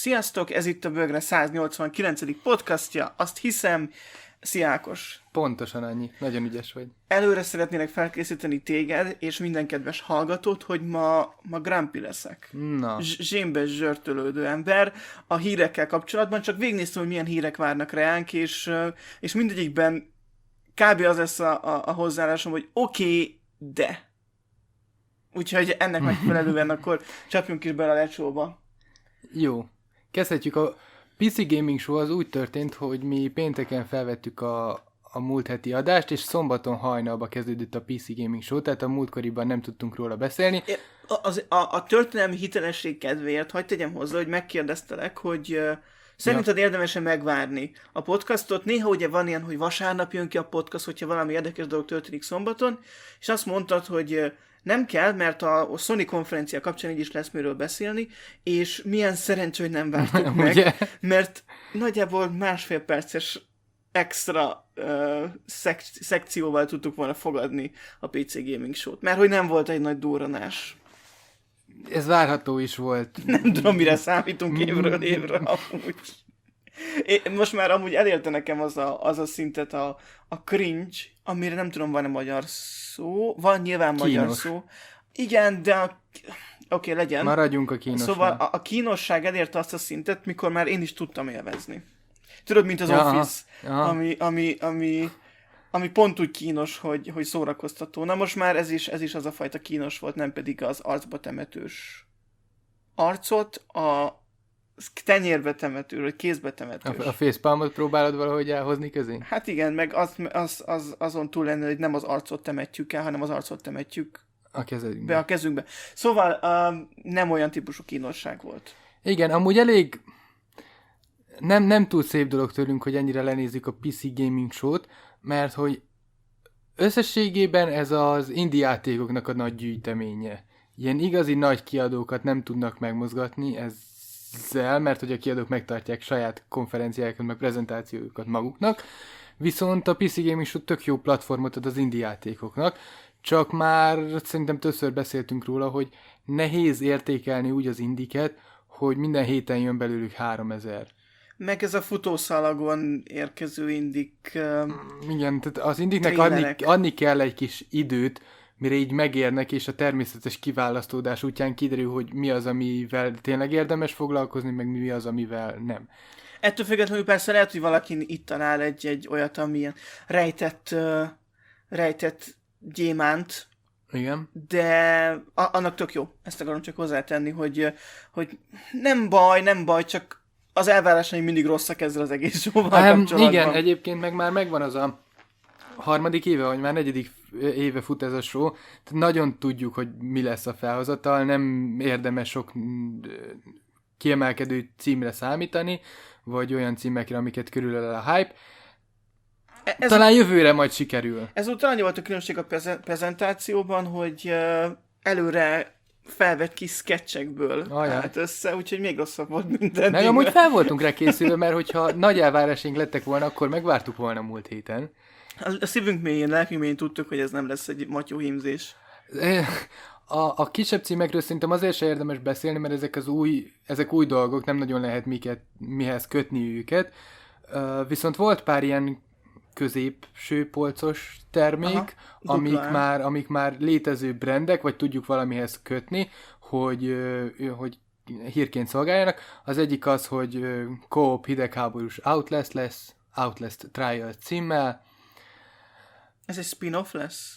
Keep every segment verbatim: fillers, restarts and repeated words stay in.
Sziasztok, ez itt a Bögre száznyolcvankilencedik podcastja, azt hiszem, szia Ákos. Pontosan annyi, nagyon ügyes vagy. Előre szeretnélek felkészíteni téged, és minden kedves hallgatót, hogy ma, ma grumpy leszek. Na. Zsémbe zsörtölődő ember a hírekkel kapcsolatban, csak végignéztem, hogy milyen hírek várnak reánk, és, és mindegyikben kb. Az lesz a, a, a hozzáállásom, hogy oké, okay, de. Úgyhogy ennek megfelelően akkor csapjunk is bele a lecsóba. Jó. Kezdhetjük. A pé cé Gaming Show az úgy történt, hogy mi pénteken felvettük a, a múlt heti adást, és szombaton hajnalba kezdődött a pé cé Gaming Show, tehát a múltkoriban nem tudtunk róla beszélni. A, az, a, a történelmi hitelesség kedvéért hagyd tegyem hozzá, hogy megkérdeztelek, hogy uh, szerinted ja. érdemes-e megvárni a podcastot? Néha ugye van ilyen, hogy vasárnap jön ki a podcast, hogyha valami érdekes dolog történik szombaton, és azt mondtad, hogy uh, nem kell, mert a Sony konferencia kapcsán így is lesz miről beszélni, és milyen szerencsé, hogy nem vártuk meg, mert nagyjából másfél perces extra uh, szek- szekcióval tudtuk volna fogadni a pé cé Gaming Show-t, mert hogy nem volt egy nagy durranás. Ez várható is volt. Nem tudom, mire számítunk évről évre amúgy. É, most már amúgy elérte nekem az a, az a szintet a, a cringe, amire nem tudom, van-e magyar szó. Van nyilván Kínos. magyar szó. Igen, de a... oké, okay, legyen. Maradjunk a kínosnál. Szóval a, a kínosság elérte azt a szintet, mikor már én is tudtam élvezni. Tudod, mint az ja, Office, aha. Ami, ami, ami, ami pont úgy kínos, hogy, hogy szórakoztató. Na most már ez is, ez is az a fajta kínos volt, nem pedig az arcba temetős arcot, a tenyérbe temető, vagy kézbe temetős. A, a facepalmot próbálod valahogy elhozni közé? Hát igen, meg az, az, az, azon túl lenne, hogy nem az arcot temetjük el, hanem az arcot temetjük a kezünkbe. Be a kezünkbe. Szóval um, nem olyan típusú kínosság volt. Igen, amúgy elég nem, nem túl szép dolog tőlünk, hogy ennyire lenézzük a pé cé Gaming Show-t, mert hogy összességében ez az indie játékoknak a nagy gyűjteménye. Ilyen igazi nagy kiadókat nem tudnak megmozgatni ezzel, mert hogy a kiadók megtartják saját konferenciájukat, meg prezentációjukat maguknak, viszont a pé cé Gaming Show tök jó platformot ad az indie játékoknak, csak már szerintem többször beszéltünk róla, hogy nehéz értékelni úgy az indiket, hogy minden héten jön belőlük háromezer. Meg ez a futószalagon érkező indik... Um, Igen, tehát az indiknek adni, adni kell egy kis időt, mire így megérnek, és a természetes kiválasztódás útján kiderül, hogy mi az, amivel tényleg érdemes foglalkozni, meg mi az, amivel nem. Ettől függetlenül persze lehet, hogy valaki itt talál egy, egy olyat, amilyen rejtett, uh, rejtett gyémánt, igen. De a- annak tök jó. Ezt akarom csak hozzátenni, hogy, hogy nem baj, nem baj, csak az elvárásai mindig rosszak ezzel az egész jóval um, kapcsolatban. Igen, egyébként meg már megvan az a harmadik éve, vagy már negyedik éve fut ez a show, tehát nagyon tudjuk, hogy mi lesz a felhozatal, nem érdemes sok kiemelkedő címre számítani, vagy olyan címekre, amiket körülöl a hype. Ez Talán jövőre majd sikerül. Ezúttal annyi volt a különbség a prezentációban, hogy uh, előre felvett kis sketchekből állt össze, úgyhogy még rosszabb volt minden. Meg amúgy fel voltunk rá készülve, mert hogyha nagy elvárásaink lettek volna, akkor megvártuk volna múlt héten. A szívünk mélyén, lelkünk mélyén tudtuk, hogy ez nem lesz egy matyó hímzés. A, a kisebb címekről szerintem azért sem érdemes beszélni, mert ezek az új, ezek új dolgok, nem nagyon lehet miket, mihez kötni őket. Uh, viszont volt pár ilyen középső polcos termék, Aha, amik, már, amik már létező brandek, vagy tudjuk valamihez kötni, hogy, hogy hírként szolgáljanak. Az egyik az, hogy co-op hidegháborús Outlast lesz, Outlast Trial címmel. Ez egy spin-off lesz?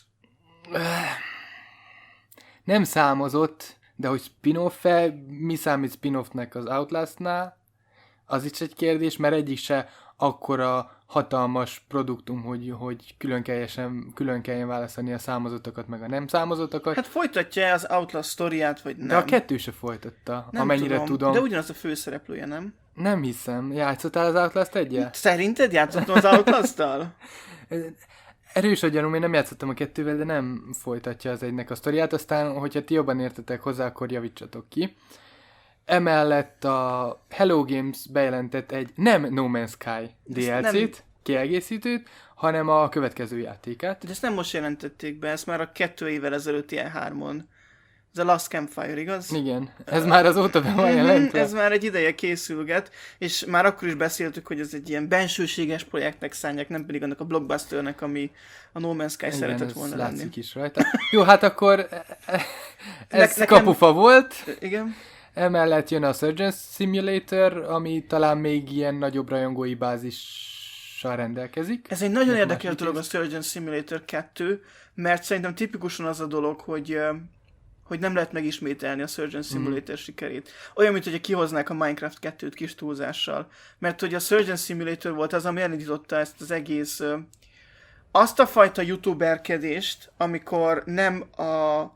Nem számozott, de hogy spin-off-e, mi számít spin-offnek az Outlastnál, az is egy kérdés, mert egyik se akkora hatalmas produktum, hogy, hogy külön, kelljen, külön kelljen választani a számozottakat, meg a nem számozottakat. Hát folytatja az Outlast sztoriát, vagy nem? De a kettő se folytatta, nem amennyire tudom. tudom. De ugyanaz a főszereplője, nem? Nem hiszem. Játszottál az Outlast egyel? Szerinted játszottam az Outlast-tal? Erős a gyanúm, én nem játszottam a kettővel, de nem folytatja az egynek a sztoriát, aztán, hogyha ti jobban értetek hozzá, akkor javítsatok ki. Emellett a Hello Games bejelentett egy nem No Man's Sky dé el cét, nem... kiegészítőt, hanem a következő játékát. De ezt nem most jelentették be, ezt már a kettő évvel ezelőtt ilyen hármon The Last Campfire, igaz? Igen, ez már azóta be van jelentve. Ez már egy ideje készülget, és már akkor is beszéltük, hogy ez egy ilyen bensőséges projektnek szánják, nem pedig annak a blockbusternek, ami a No Man's Sky igen, szeretett ez volna látszik lenni. is rajta. Jó, hát akkor ez nekem- kapufa volt. Igen. Emellett jön a Surgeon Simulator, ami talán még ilyen nagyobb rajongói bázissal rendelkezik. Ez egy nagyon Ennek érdekes más dolog a rész. Surgeon Simulator kettő, mert szerintem tipikusan az a dolog, hogy, ö, hogy nem lehet megismételni a Surgeon Simulator mm. sikerét. Olyan, mint hogyha kihoznák a Minecraft kettőt kis túlzással. Mert hogy a Surgeon Simulator volt az, ami elindította ezt az egész... Ö, azt a fajta youtuberkedést, amikor nem a,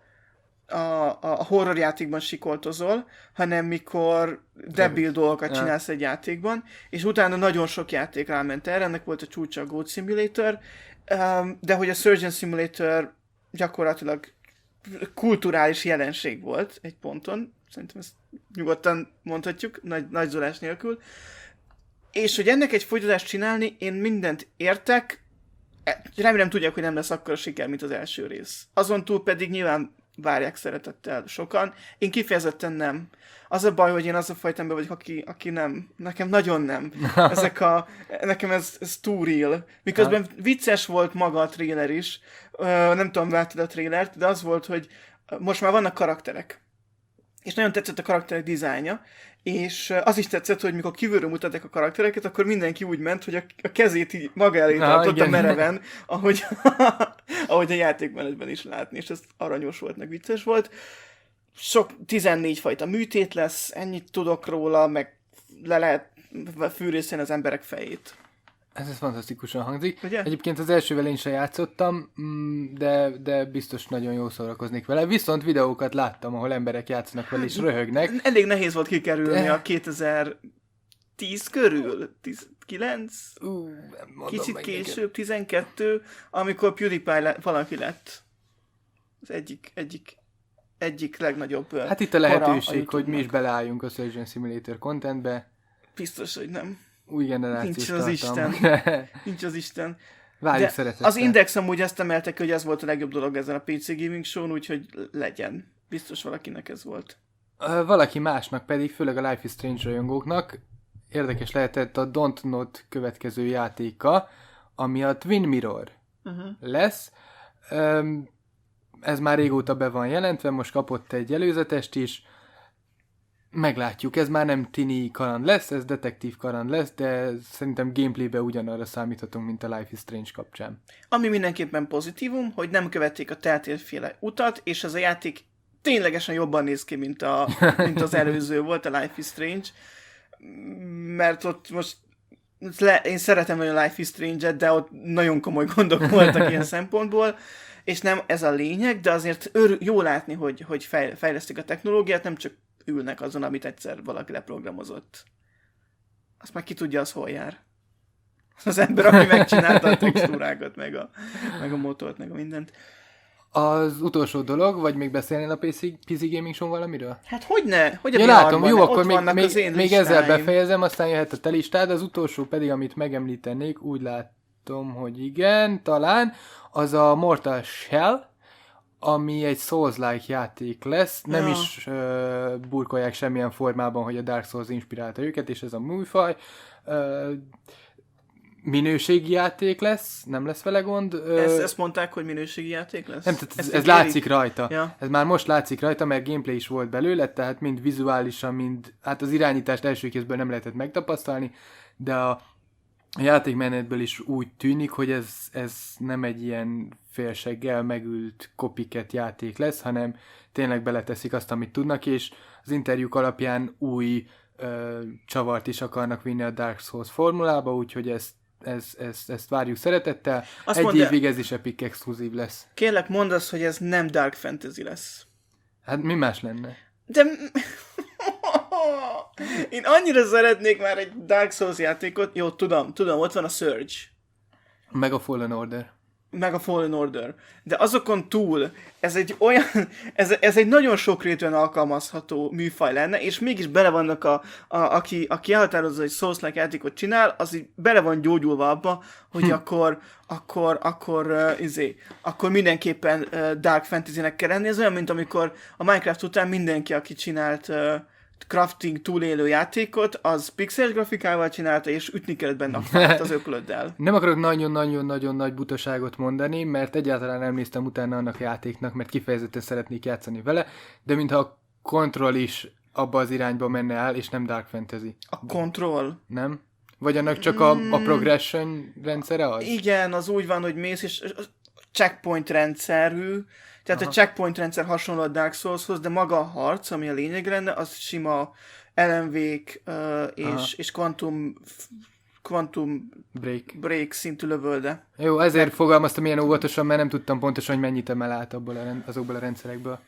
a, a horror játékban sikoltozol, hanem mikor debil dolgokat csinálsz egy játékban, és utána nagyon sok játék ráment erre, ennek volt a csúcsa a Goat Simulator, de hogy a Surgeon Simulator gyakorlatilag kulturális jelenség volt egy ponton, szerintem ezt nyugodtan mondhatjuk, nagy, nagy zolás nélkül, és hogy ennek egy folytatást csinálni, én mindent értek, remélem tudják, hogy nem lesz akkora siker, mint az első rész. Azon túl pedig nyilván várják szeretettel sokan. Én kifejezetten nem. Az a baj, hogy én az a fajta ember vagyok, aki, aki nem. Nekem nagyon nem. Ezek a, nekem ez, ez too real. Miközben vicces volt maga a trailer is. Uh, nem tudom, láttad a trailert, de az volt, hogy most már vannak karakterek. És nagyon tetszett a karakterek dizájnja, és az is tetszett, hogy mikor kívülről mutatták a karaktereket, akkor mindenki úgy ment, hogy a, a kezét így maga elé tartotta mereven, ahogy, ahogy a játékmenetben is látni, és ez aranyos volt, meg vicces volt. Sok tizennégy fajta műtét lesz, ennyit tudok róla, meg le lehet fűrészelni az emberek fejét. Ez, ez fantasztikusan hangzik. Ugye? Egyébként az elsővel én sem játszottam, de, de biztos nagyon jól szórakoznék vele. Viszont videókat láttam, ahol emberek játszanak vele és röhögnek. Elég nehéz volt kikerülni de... a kétezer-tíz körül, tizenkilenc, Uh, kicsit később, tizenkettő, amikor PewDiePie le- valaki lett az egyik, egyik, egyik legnagyobb. Hát itt a lehetőség, a hogy mi is beleálljunk a Surgeon Simulator contentbe. Biztos, hogy nem. Új generációs Nincs az tartalmak. Isten. Nincs az Isten. Várjuk szeretettel. Az Index amúgy ezt emeltek, hogy ez volt a legjobb dolog ezen a pé cé Gaming Show-n, úgyhogy legyen. Biztos valakinek ez volt. Valaki másnak pedig, főleg a Life is Strange rajongóknak érdekes lehetett a Don't Not következő játéka, ami a Twin Mirror uh-huh. lesz. Ez már régóta be van jelentve, most kapott egy előzetest is. Meglátjuk, ez már nem tini kaland lesz, ez detektív kaland lesz, de szerintem gameplaybe ugyanarra számíthatunk, mint a Life is Strange kapcsán. Ami mindenképpen pozitívum, hogy nem követték a Telltale-féle utat, és ez a játék ténylegesen jobban néz ki, mint, a, mint az előző volt, a Life is Strange. Mert ott most le, én szeretem olyan Life is Strange-et, de ott nagyon komoly gondok voltak ilyen szempontból, és nem ez a lényeg, de azért ör, jó látni, hogy, hogy fejl, fejlesztik a technológiát, nem csak ülnek azon, amit egyszer valaki leprogramozott. Azt már ki tudja, az hol jár. Az ember, aki megcsinálta a textúrákat, meg a, meg a motort, meg a mindent. Az utolsó dolog, vagy még beszélnél a pé cé, pé cé Gaming Show valamiről? Hát hogyne? Hogy a ja, látom, jó, ne? akkor még, még, még ezzel listáim. befejezem, aztán jöhet a te listád. Az utolsó pedig, amit megemlítenék, úgy látom, hogy igen, talán, az a Mortal Shell, ami egy Souls-like játék lesz, nem ja. is uh, burkolják semmilyen formában, hogy a Dark Souls inspirálta őket, és ez a műfaj. Uh, minőségi játék lesz, nem lesz vele gond. Ezt, ezt mondták, hogy minőségi játék lesz? Nem, tehát ez, ez látszik rajta. Ja. Ez már most látszik rajta, mert gameplay is volt belőle, tehát mind vizuálisan, mind, hát az irányítást első kézből nem lehetett megtapasztalni, de a A játékmenetből is úgy tűnik, hogy ez, ez nem egy ilyen félseggel megült copycat játék lesz, hanem tényleg beleteszik azt, amit tudnak, és az interjúk alapján új ö, csavart is akarnak vinni a Dark Souls formulába, úgyhogy ezt, ez, ez, ezt várjuk szeretettel. Azt egy mondd, évig ez is Epic exkluzív lesz. Kérlek, mondd azt, hogy ez nem Dark Fantasy lesz. Hát mi más lenne? De... Én annyira szeretnék már egy Dark Souls játékot. Jó, tudom, tudom, ott van a Surge. Meg a Fallen Order. meg a Fallen Order. De azokon túl ez egy olyan, ez, ez egy nagyon sokrétűen alkalmazható műfaj lenne, és mégis bele vannak a, a aki, aki elhatározza, hogy Souls-like játékot csinál, az így bele van gyógyulva abba, hogy hm. akkor, akkor, akkor, uh, izé, akkor mindenképpen uh, Dark Fantasy-nek kell lenni. Ez olyan, mint amikor a Minecraft után mindenki, aki csinált uh, crafting túlélő játékot, az pixeles grafikával csinálta, és ütni kellett benne a fát az öklöddel. Nem akarok nagyon-nagyon-nagyon nagy butaságot mondani, mert egyáltalán nem néztem utána annak a játéknak, mert kifejezetten szeretnék játszani vele, de mintha a Control is abba az irányba menne el, és nem Dark Fantasy. A Control? Nem? Vagy annak csak a, a progression rendszere az? Igen, az úgy van, hogy mész, és checkpoint rendszerű, tehát Aha. a checkpoint rendszer hasonló a Dark Soulshoz, de maga a harc, ami a lényeg lenne, az sima el em vé-k uh, és, és Quantum, Quantum Break. Break szintű lövölde. Jó, ezért fogalmaztam ilyen óvatosan, mert nem tudtam pontosan, hogy mennyit emel át abból a rend, azokból a rendszerekből.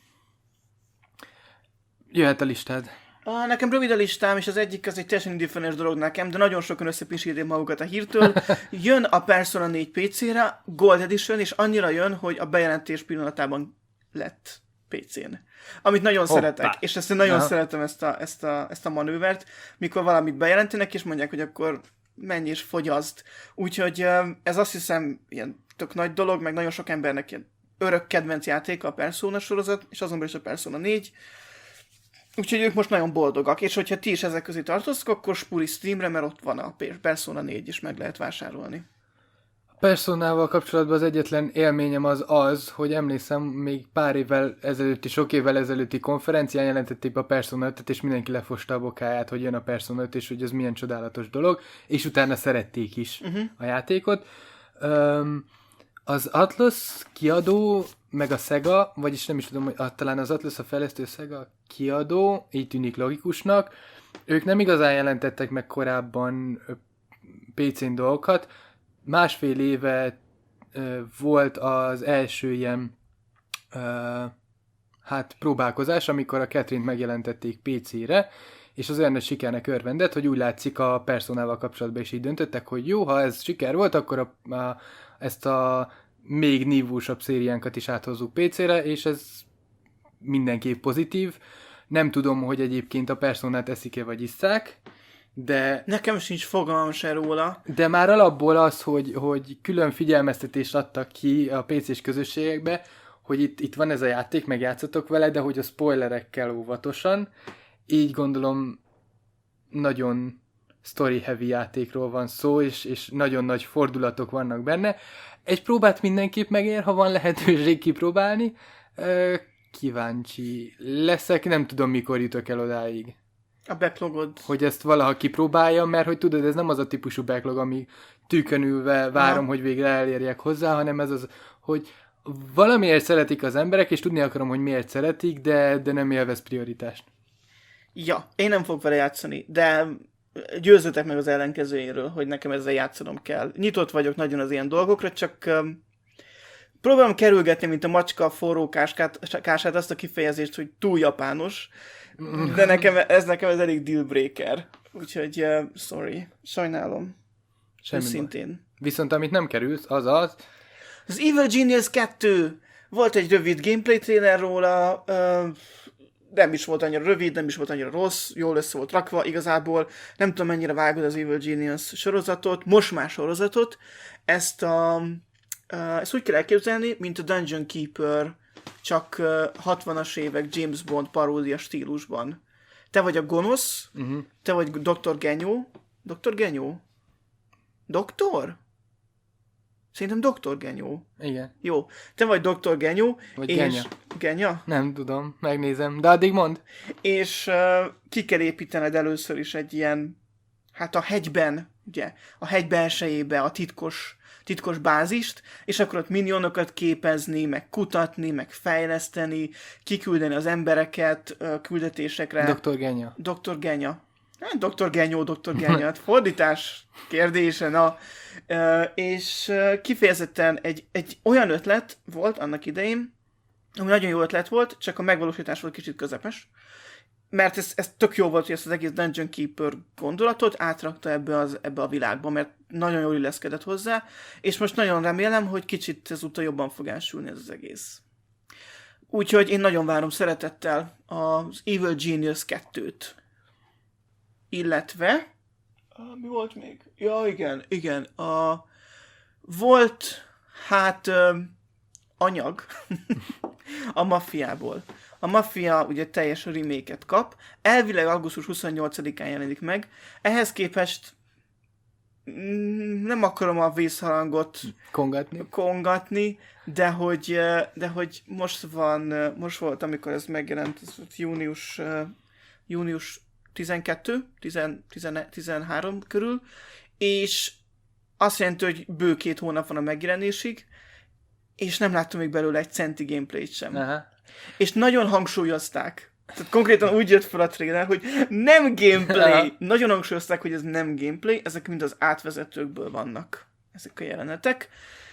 Jöhet a listád. Ah, nekem rövid a listám, és az egyik az egy teljesen indifferens dolog nekem, de nagyon sokan összepisíték magukat a hírtől. Jön a Persona négy pé cére, Gold Edition, és annyira jön, hogy a bejelentés pillanatában lett pé cén. Amit nagyon Hoppá. szeretek, és ezt én nagyon Aha. szeretem ezt a, ezt, a, ezt a manővert, mikor valamit bejelentenek, és mondják, hogy akkor menj és fogyaszd. Úgyhogy ez azt hiszem ilyen tök nagy dolog, meg nagyon sok embernek ilyen örök kedvenc játéka a Persona sorozat, és azonban is a Persona négy. Úgyhogy ők most nagyon boldogak, és hogyha ti is ezek közé tartoztok, akkor spúri Steamre, mert ott van a Persona négy, és meg lehet vásárolni. A Personával kapcsolatban az egyetlen élményem az az, hogy emlékszem, még pár évvel ezelőtti, sok évvel ezelőtti konferencián jelentették be a Persona ötöt, és mindenki lefosta a bokáját, hogy jön a Persona öt, és hogy ez milyen csodálatos dolog, és utána szerették is uh-huh. a játékot. Um, az Atlus kiadó, meg a Sega, vagyis nem is tudom, hogy ah, talán az Atlus a fejlesztő, Sega kiadó, így tűnik logikusnak, ők nem igazán jelentettek meg korábban pé cén dolgokat. Másfél éve ö, volt az első ilyen ö, hát próbálkozás, amikor a Catherine-t megjelentették pé cére, és az olyan nagy sikernek örvendett, hogy úgy látszik a Personával kapcsolatban is így döntöttek, hogy jó, ha ez siker volt, akkor a, a, ezt a még nívósabb szériánkat is áthozzuk pé cére, és ez mindenképp pozitív. Nem tudom, hogy egyébként a Personát eszik-e vagy isszák, de... Nekem sincs fogalmam se róla. De már alapból az, hogy, hogy külön figyelmeztetést adtak ki a pé cés közösségekbe, hogy itt, itt van ez a játék, meg játszatok vele, de hogy a spoilerekkel óvatosan. Így gondolom nagyon story-heavy játékról van szó, és, és nagyon nagy fordulatok vannak benne. Egy próbát mindenképp megér, ha van lehetőség kipróbálni. Kíváncsi leszek, nem tudom, mikor jutok el odáig. A backlogod. Hogy ezt valaha kipróbáljam, mert hogy tudod, ez nem az a típusú backlog, ami tűkön ülve várom, ha. hogy végre elérjek hozzá, hanem ez az, hogy valamiért szeretik az emberek, és tudni akarom, hogy miért szeretik, de, de nem élvez prioritást. Ja, én nem fogok vele játszani, de győzzetek meg az ellenkezőjéről, hogy nekem ezzel játszanom kell. Nyitott vagyok nagyon az ilyen dolgokra, csak um, próbálom kerülgetni, mint a macska forró káskát, kását, azt a kifejezést, hogy túl japános, de nekem ez nekem ez elég dealbreaker. Úgyhogy uh, sorry, sajnálom. Szintén. Viszont amit nem kerülsz, az az... Az Evil Genius kettő. Volt egy rövid gameplay trailer róla, uh, nem is volt annyira rövid, nem is volt annyira rossz, jól össze volt rakva, igazából nem tudom mennyire vágod az Evil Genius sorozatot, most már sorozatot, ezt a uh, ezt úgy kell elképzelni, mint a Dungeon Keeper, csak uh, hatvanas évek James Bond paródia stílusban. Te vagy a gonosz, uh-huh. te vagy doktor Genyó. doktor Genyó? Doktor? Szerintem doktor Genyó. Igen. Jó. Te vagy doktor Genyó. Vagy és... Genya. Genya? Nem tudom, megnézem. De addig mondd. És uh, ki kell építened először is egy ilyen, hát a hegyben, ugye, a hegy belsejébe a titkos, titkos bázist, és akkor ott minionokat képezni, meg kutatni, meg fejleszteni, kiküldeni az embereket uh, küldetésekre. doktor Genya. doktor Genya. Hát doktor Genyó, doktor Genya. Hát fordítás kérdése, na. Uh, és uh, kifejezetten egy, egy olyan ötlet volt annak idején, ami nagyon jó ötlet volt, csak a megvalósítás volt kicsit közepes. mert ez, ez tök jó volt, hogy ezt az egész Dungeon Keeper gondolatot átrakta ebbe, az, ebbe a világba, mert nagyon jól illeszkedett hozzá, és most nagyon remélem, hogy kicsit ezúttal jobban fog elsülni ez az egész. Úgyhogy én nagyon várom szeretettel az Evil Genius kettőt. Illetve... Mi volt még? Ja, igen, igen. A, volt, hát, ö, anyag a Maffiából. A Mafia ugye teljes remake-et kap. Elvileg augusztus huszonnyolcadikán jelenik meg. Ehhez képest mm, nem akarom a vészharangot kongatni. kongatni, de hogy, de hogy most van, most volt, amikor ez megjelent, ez volt június, június tizenkettő, tizenhárom körül, és azt jelenti, hogy bő két hónap van a megjelenésig, és nem láttam még belőle egy centi gameplayt sem. Aha. És nagyon hangsúlyozták. Tehát konkrétan úgy jött fel a trailer, hogy nem gameplay. Aha. Nagyon hangsúlyozták, hogy ez nem gameplay, ezek mind az átvezetőkből vannak. Ezek a jelenetek.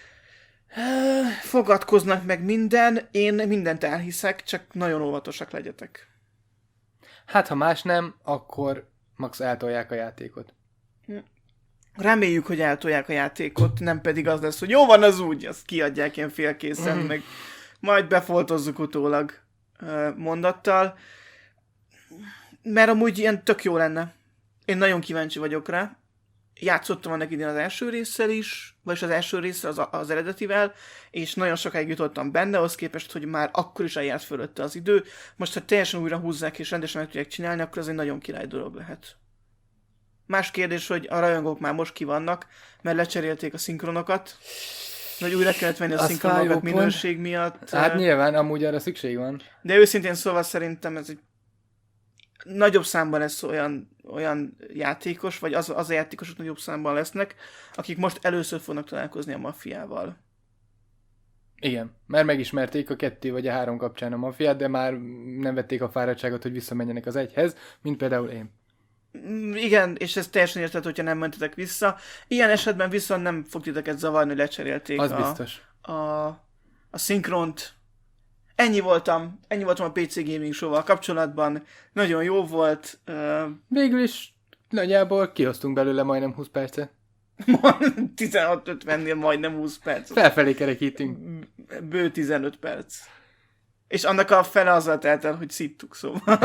Fogadkoznak meg minden, én mindent elhiszek, csak nagyon óvatosak legyetek. Hát, ha más nem, akkor max eltolják a játékot. Reméljük, hogy eltolják a játékot, nem pedig az lesz, hogy jó van az úgy, azt kiadják ilyen félkészen, mm. meg majd befoltozzuk utólag mondattal. Mert amúgy ilyen tök jó lenne. Én nagyon kíváncsi vagyok rá. Játszottam annak idén az első résszel is, vagyis az első résszel az, az eredetivel, és nagyon sokáig jutottam benne, ahhoz képest, hogy már akkor is eljárt fölötte az idő. Most, ha teljesen újra húzzák és rendesen meg tudják csinálni, akkor az egy nagyon király dolog lehet. Más kérdés, hogy a rajongók már most ki vannak, mert lecserélték a szinkronokat, hogy újra kellett venni a Azt szinkronokat minőség miatt. Hát nyilván, amúgy arra szükség van. De őszintén szóval szerintem ez egy nagyobb számban lesz olyan, olyan játékos, vagy az, az a játékosok nagyobb számban lesznek, akik most először fognak találkozni a Maffiával. Igen, mert megismerték a kettő vagy a három kapcsán a Maffiát, de már nem vették a fáradtságot, hogy visszamenjenek az egyhez, mint például én. Igen, és ez teljesen érted, hogyha nem mentetek vissza. Ilyen esetben viszont nem fog titeket zavarni, hogy lecserélték az a, biztos. a, a szinkront. Ennyi voltam, ennyi voltam a pé cé Gaming Show-val kapcsolatban. Nagyon jó volt. Uh... Végül is nagyjából kihoztunk belőle majdnem húsz percet. tizenhat ötvennél majdnem húsz perc. Felfelé kerekítünk. Bő tizenöt perc. És annak a fele azzal telt el, hogy szittuk, szóval.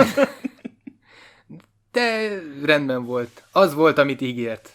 De rendben volt. Az volt, amit ígért.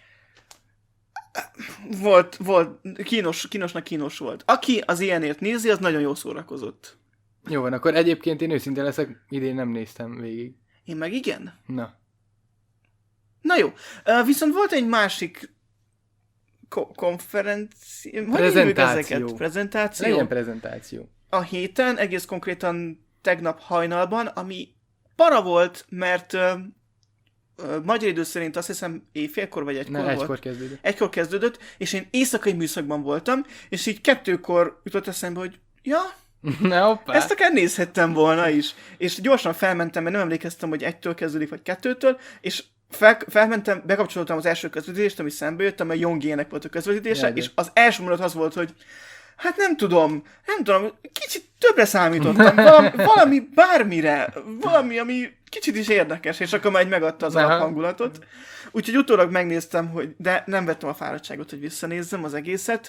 Volt, volt, kínos, kínosnak kínos volt. Aki az ilyenért nézi, az nagyon jól szórakozott. Jó van, akkor egyébként én őszinte leszek, idén nem néztem végig. Én meg igen? Na. Na jó, uh, viszont volt egy másik ko- konferencia... Prezentáció. Prezentáció. Legyen prezentáció. A héten, egész konkrétan tegnap hajnalban, ami para volt, mert uh, uh, magyar idő szerint azt hiszem éjfélkor vagy egykor ne, volt. egykor kezdődött. Egykor kezdődött, és én éjszakai műszakban voltam, és így kettőkor jutott eszembe, hogy ja, Na, hoppá. ezt akár nézhettem volna is. És gyorsan felmentem, mert nem emlékeztem, hogy egytől kezdődik, vagy kettőtől, és fel, felmentem, bekapcsoltam az első közvetítést, ami szembe jött, amely Jongének volt a közvetítése, Jaj, és az első mondat az volt, hogy hát nem tudom, nem tudom, kicsit többre számítottam, valami, valami bármire, valami, ami kicsit is érdekes, és akkor majd megadta az alaphangulatot. Úgyhogy utólag megnéztem, hogy, de nem vettem a fáradtságot, hogy visszanézzem az egészet,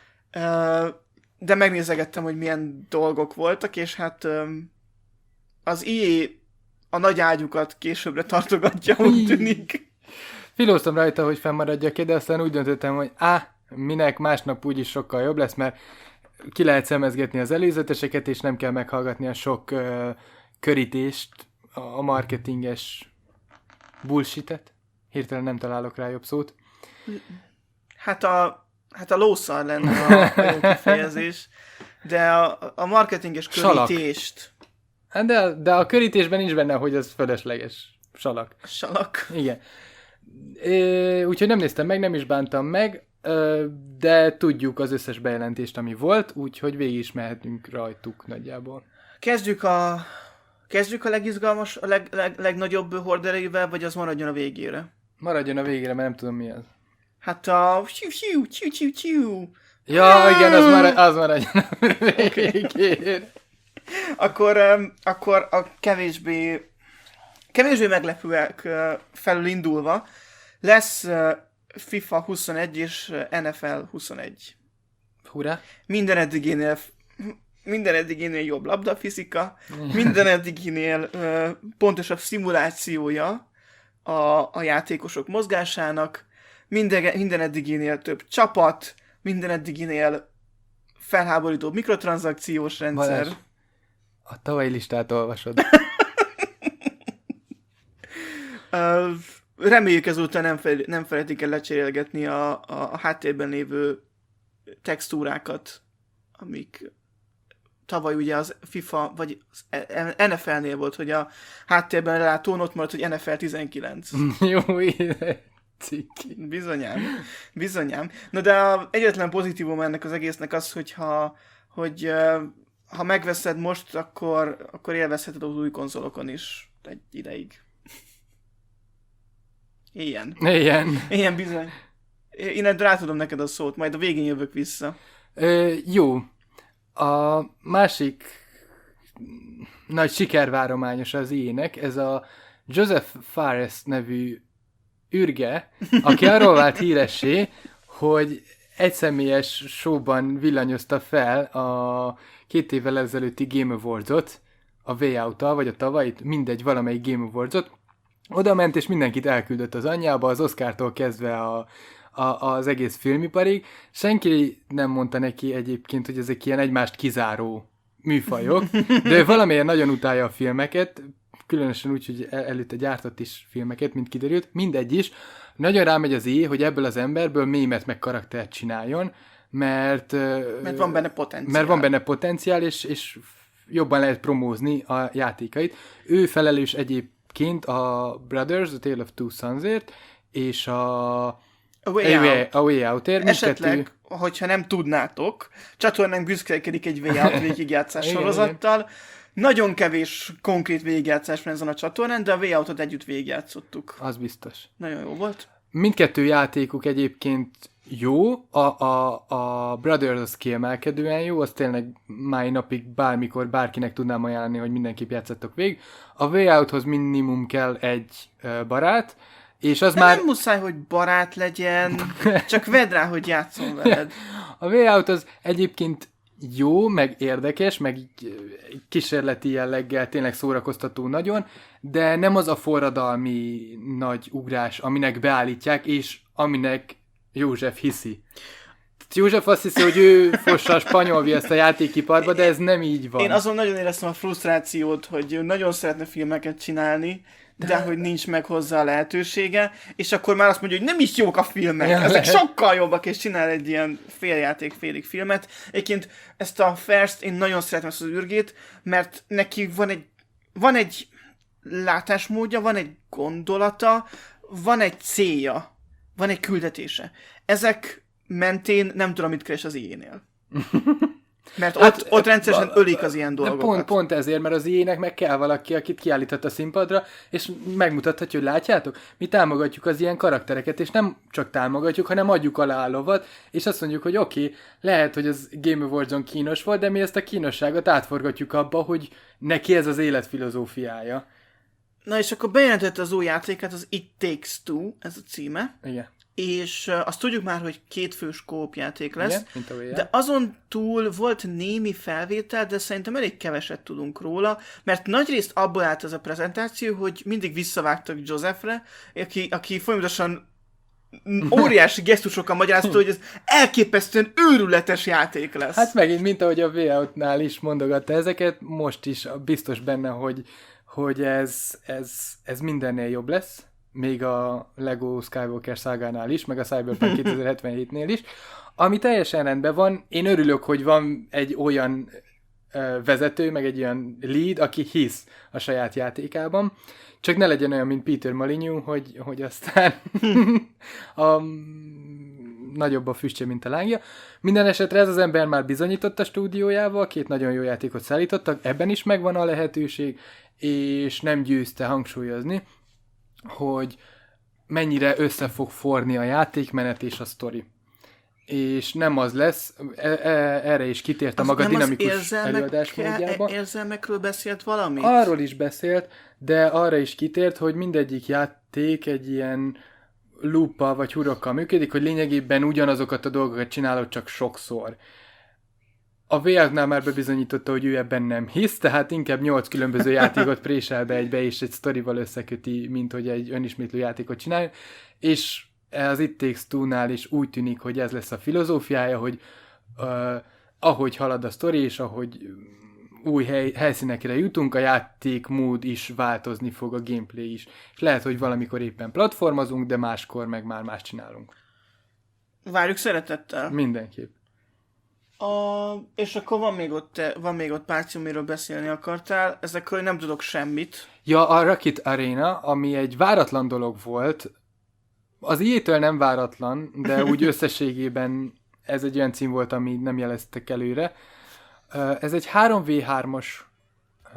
de megnézegettem, hogy milyen dolgok voltak, és hát az i á a nagy ágyukat későbbre tartogatja, úgy tűnik. Filóztam rajta, hogy fennmaradjak ki, de aztán úgy döntöttem, hogy á, minek, másnap úgyis sokkal jobb lesz, mert ki lehet szemezgetni az előzeteseket, és nem kell meghallgatni a sok uh, körítést, a marketinges bullshit-et. Hirtelen nem találok rá jobb szót. Hát a, hát a lószar lenne a, a jó kifejezés, de a, a marketinges körítést... Hát de, de a körítésben nincs benne, hogy ez fölösleges. Salak. Salak. Igen. É, úgyhogy nem néztem meg, nem is bántam meg, de tudjuk az összes bejelentést, ami volt, úgyhogy végig is mehetünk rajtuk nagyjából. Kezdjük a, kezdjük a legizgalmas, a leg, leg, legnagyobb hordereivel, vagy az maradjon a végére? Maradjon a végére, mert nem tudom mi az. Hát a... Csiu, csiu, csiu, csiu, csiu. Ja, igen, az, marad, az maradjon a végére. Akkor, um, akkor a kevésbé kevésbé meglepőek felül indulva, lesz FIFA huszonegy és en ef el huszonegy. Hurrá! Minden eddiginél, minden eddiginél jobb labdafizika, minden eddiginél uh, pontosabb szimulációja a, a játékosok mozgásának, minden, minden eddiginél több csapat, minden eddiginél felháborítóbb mikrotranszakciós rendszer. Balázs, a tavalyi listát olvasod. uh, reméljük ezúttal nem, fel, nem felejtik el lecserélgetni a, a, a háttérben lévő textúrákat, amik tavaly ugye az FIFA, vagy az en ef el-nél volt, hogy a háttérben rá ott maradt, hogy en ef el tizenkilenc. Jó, ciki. Bizonyám, bizonyám. Na de a egyetlen pozitívum ennek az egésznek az, hogyha, hogy ha megveszed most, akkor, akkor élvezheted az új konzolokon is egy ideig. Ilyen. Ilyen. Ilyen bizony. Én rá tudom neked a szót, majd a végén jövök vissza. Ö, jó. A másik nagy sikervárományos az ilyenek, ez a Joseph Fares nevű űrge, aki arról vált híressé, hogy egyszemélyes showban villanyozta fel a két évvel ezelőtti Game Awards-ot, a Way Out-tal, vagy a tavalyit, mindegy, valamelyik Game Awards-ot. Oda ment, és mindenkit elküldött az anyjába, az Oscartól kezdve a A, az egész filmiparig. Senki nem mondta neki egyébként, hogy ezek ilyen egymást kizáró műfajok, de ő valamilyen nagyon utálja a filmeket, különösen úgy, hogy el, előtte gyártott is filmeket, mint kiderült, mindegy is. Nagyon rámegy az éj, hogy ebből az emberből mémet meg karaktert csináljon, mert... Mert van benne potenciál. Mert van benne potenciál, és, és jobban lehet promózni a játékait. Ő felelős egyébként a Brothers, a Tale of Two Sonsért, és a A Way Out. A Way Out-ért. Esetleg, kettő... hogyha nem tudnátok, csatornánk büszkélkedik egy Way Out végigjátszás sorozattal. Nagyon kevés konkrét végigjátszás van ezen a csatornán, de a Way Out-ot együtt végigjátszottuk. Az biztos. Nagyon jó volt. Mindkettő játékuk egyébként jó, a, a, a Brothers az kiemelkedően jó, az tényleg mai napig bármikor bárkinek tudnám ajánlani, hogy mindenképp játszottok végig. A Way Out-hoz minimum kell egy uh, barát, és az de már... nem muszáj, hogy barát legyen, csak vedd rá, hogy játszom veled. A Way Out az egyébként jó, meg érdekes, meg kísérleti jelleggel tényleg szórakoztató nagyon, de nem az a forradalmi nagy ugrás, aminek beállítják, és aminek József hiszi. József azt hiszi, hogy ő fossa a spanyolvi ezt a játékiparba, de ez nem így van. Én azon nagyon éreztem a frusztrációt, hogy nagyon szeretne filmeket csinálni, de, de hogy nincs meg hozzá a lehetősége, és akkor már azt mondja, hogy nem is jók a filmek, ja, ezek lehet. Sokkal jobbak, és csinál egy ilyen féljáték, félig filmet. Egyébként ezt a First, én nagyon szeretem ezt az űrgét, mert neki van egy, van egy látásmódja, van egy gondolata, van egy célja, van egy küldetése. Ezek mentén nem tudom, mit keres az éjjénél. Mert hát, ott, ott rendszeresen ölik az ilyen dolgokat. Pont, pont ezért, mert az ilyenek meg kell valaki, akit kiállított a színpadra, és megmutathatja, hogy látjátok, mi támogatjuk az ilyen karaktereket, és nem csak támogatjuk, hanem adjuk alá a lovat, és azt mondjuk, hogy oké, okay, lehet, hogy az Game Awards-on kínos volt, de mi ezt a kínosságot átforgatjuk abba, hogy neki ez az életfilozófiája. Na és akkor bejelentette az új játékát, az It Takes Two, ez a címe. Igen. És uh, azt tudjuk már, hogy kétfős kóp játék lesz, igen, mint a de azon túl volt némi felvétel, de szerintem elég keveset tudunk róla, mert nagyrészt abból állt ez a prezentáció, hogy mindig visszavágtak Josephre, aki, aki folyamatosan óriási gesztusokkal magyarázta, hogy ez elképesztően őrületes játék lesz. Hát megint, mint ahogy a Way Out-nál is mondogatta ezeket, most is biztos benne, hogy, hogy ez, ez, ez mindennél jobb lesz. Még a Lego Skywalker szágánál is, meg a Cyberpunk kétezer-hetvenhétnél is, ami teljesen rendben van. Én örülök, hogy van egy olyan ö, vezető, meg egy olyan lead, aki hisz a saját játékában. Csak ne legyen olyan, mint Peter Molyneux, hogy, hogy aztán a, nagyobb a füstje, mint a lángja. Minden esetre ez az ember már bizonyított a stúdiójával, két nagyon jó játékot szállítottak, ebben is megvan a lehetőség, és nem győzte hangsúlyozni, hogy mennyire össze fog forni a játékmenet és a sztori. és nem az lesz, e- e- erre is kitért a Az maga nem dinamikus az érzelmek, előadásmódjában. érzelmekről beszélt valamit? Arról is beszélt, de arra is kitért, hogy mindegyik játék egy ilyen looppal vagy hurokkal működik, hogy lényegében ugyanazokat a dolgokat csinálod, csak sokszor. A vé er-nál már bebizonyította, hogy ő ebben nem hisz, tehát inkább nyolc különböző játékot présel be egybe, és egy sztorival összeköti, mint hogy egy önismétlő játékot csinálj, és az It Takes Two-nál is úgy tűnik, hogy ez lesz a filozófiája, hogy uh, ahogy halad a sztori, és ahogy új hely, helyszínekre jutunk, a játékmód is változni fog, a gameplay is. És lehet, hogy valamikor éppen platformozunk, de máskor meg már más csinálunk. Várjuk szeretettel. Mindenképp. A, és akkor van még ott, van még ott pár cím, amiről beszélni akartál. Ezekről nem tudok semmit. Ja, a Rocket Arena, ami egy váratlan dolog volt. Az í á-től nem váratlan, de úgy összességében ez egy olyan cím volt, ami nem jeleztek előre. Ez egy három vé hármas uh,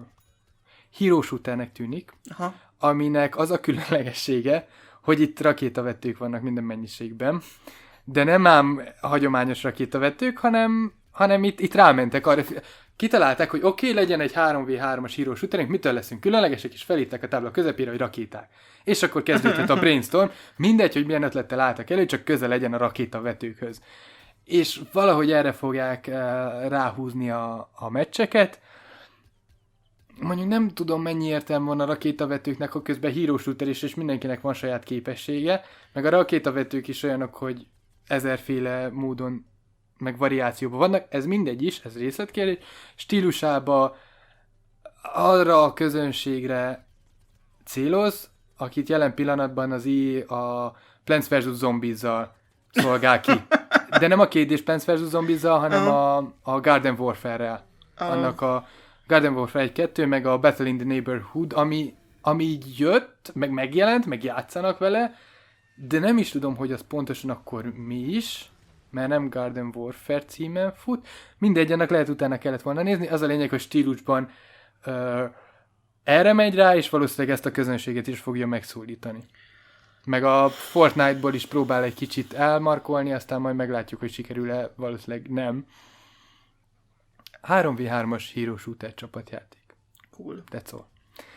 hero shooternek tűnik, Aha. aminek az a különlegessége, hogy itt rakétavetők vannak minden mennyiségben, de nem ám hagyományos rakétavetők, hanem, hanem itt, itt rámentek arra, kitalálták, hogy oké, okay, legyen egy három vé hármas hero shooterünk, mitől leszünk különlegesek, és felírták a tábla közepére, hogy rakéták. És akkor kezdődött a brainstorm, mindegy, hogy milyen ötlettel álltak elő, csak közel legyen a rakétavetőkhöz. És valahogy erre fogják uh, ráhúzni a, a meccseket. Mondjuk nem tudom, mennyi értelme van a rakétavetőknek, a közben hero shooter is, és mindenkinek van saját képessége, meg a rakétavetők is olyanok, hogy ezerféle módon, meg variációban vannak, ez mindegy is, ez részletkérdés, stílusába arra a közönségre céloz, akit jelen pillanatban az i a Plants versus. Zombies-zal szolgál ki. De nem a két dés Plants versus. Zombies-zal, hanem uh-huh. a, a Garden Warfare-rel. Uh-huh. Annak a Garden Warfare egy kettő, meg a Battle in the Neighborhood, ami, ami így jött, meg megjelent, meg játszanak vele, de nem is tudom, hogy az pontosan akkor mi is, mert nem Garden Warfare címen fut. Mindegy, annak lehet utána kellett volna nézni. Az a lényeg, hogy stílusban uh, erre megy rá, és valószínűleg ezt a közönséget is fogja megszólítani. Meg a Fortnite-ból is próbál egy kicsit elmarkolni, aztán majd meglátjuk, hogy sikerül-e, valószínűleg nem. három vé hármas hero shooter csapatjáték. Cool. That's all.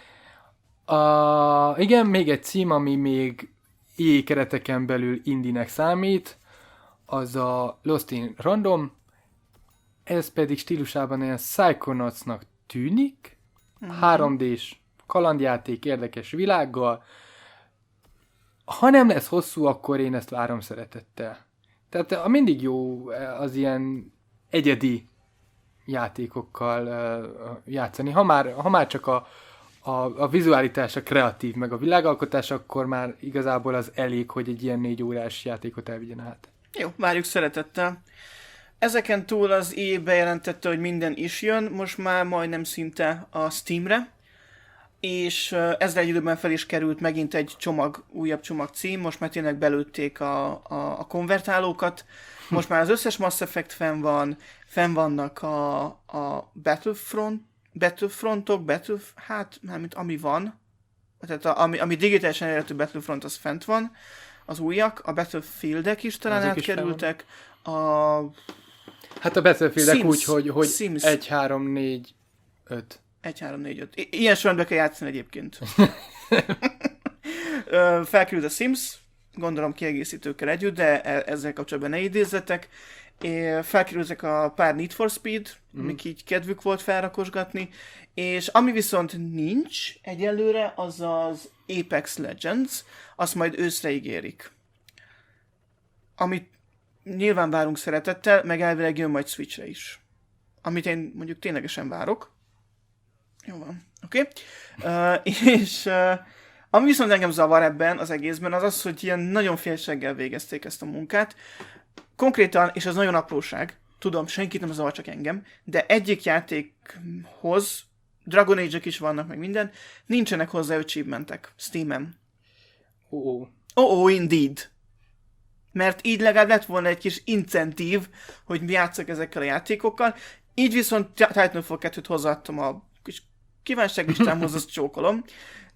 Uh, igen, még egy cím, ami még i á kereteken belül indinek számít, az a Lost in Random, ez pedig stílusában olyan Psychonautsnak tűnik, uh-huh. három dés kalandjáték érdekes világgal. Ha nem lesz hosszú, akkor én ezt várom szeretettel. Tehát mindig jó az ilyen egyedi játékokkal uh, játszani. Ha már, ha már csak a, a, a vizualitás, a kreatív, meg a világalkotás, akkor már igazából az elég, hogy egy ilyen négy órás játékot elvigyen át. Jó, várjuk szeretettel. Ezeken túl az í á bejelentette, hogy minden is jön, most már majdnem szinte a Steamre, és ezzel egy időben fel is került megint egy csomag, újabb csomag cím, most már tényleg belőtték a, a, a konvertálókat, most már az összes Mass Effect fenn van, fenn vannak a, a Battlefront, Battlefrontok, Battle, hát mármint ami van, tehát a, ami, ami digitálisan elérhető Battlefront, az fent van, az újak, a Battlefieldek is talán ezek átkerültek, is a... Hát a Battlefieldek úgy, hogy, hogy egy, három, négy, öt. egy, három, négy, öt. I- ilyen sorban kell játszani egyébként. Felkerült a Sims, gondolom kiegészítőkkel együtt, de ezzel kapcsolatban ne idézzetek. Felkerültek a pár Need for Speed, mm. amik így kedvük volt felrakosgatni, és ami viszont nincs egyelőre, az az Apex Legends, azt majd őszre ígérik. Amit nyilván várunk szeretettel, meg elvileg jön majd Switchre is. Amit én mondjuk ténylegesen várok. Jó van, oké. Okay. Uh, és uh, ami viszont engem zavar ebben az egészben, az az, hogy ilyen nagyon félséggel végezték ezt a munkát. Konkrétan, és ez nagyon apróság, tudom, senkit nem zavar, csak engem, de egyik játékhoz, Dragon Age-ek is vannak, meg minden, nincsenek hozzá achievementek Steam-en. Oh-oh. Oh-oh, indeed. Mert így legalább lett volna egy kis incentív, hogy játszak ezekkel a játékokkal. Így viszont Titanfall kettőt hozzáadtam a kis kívánságlistámhoz, azt csókolom.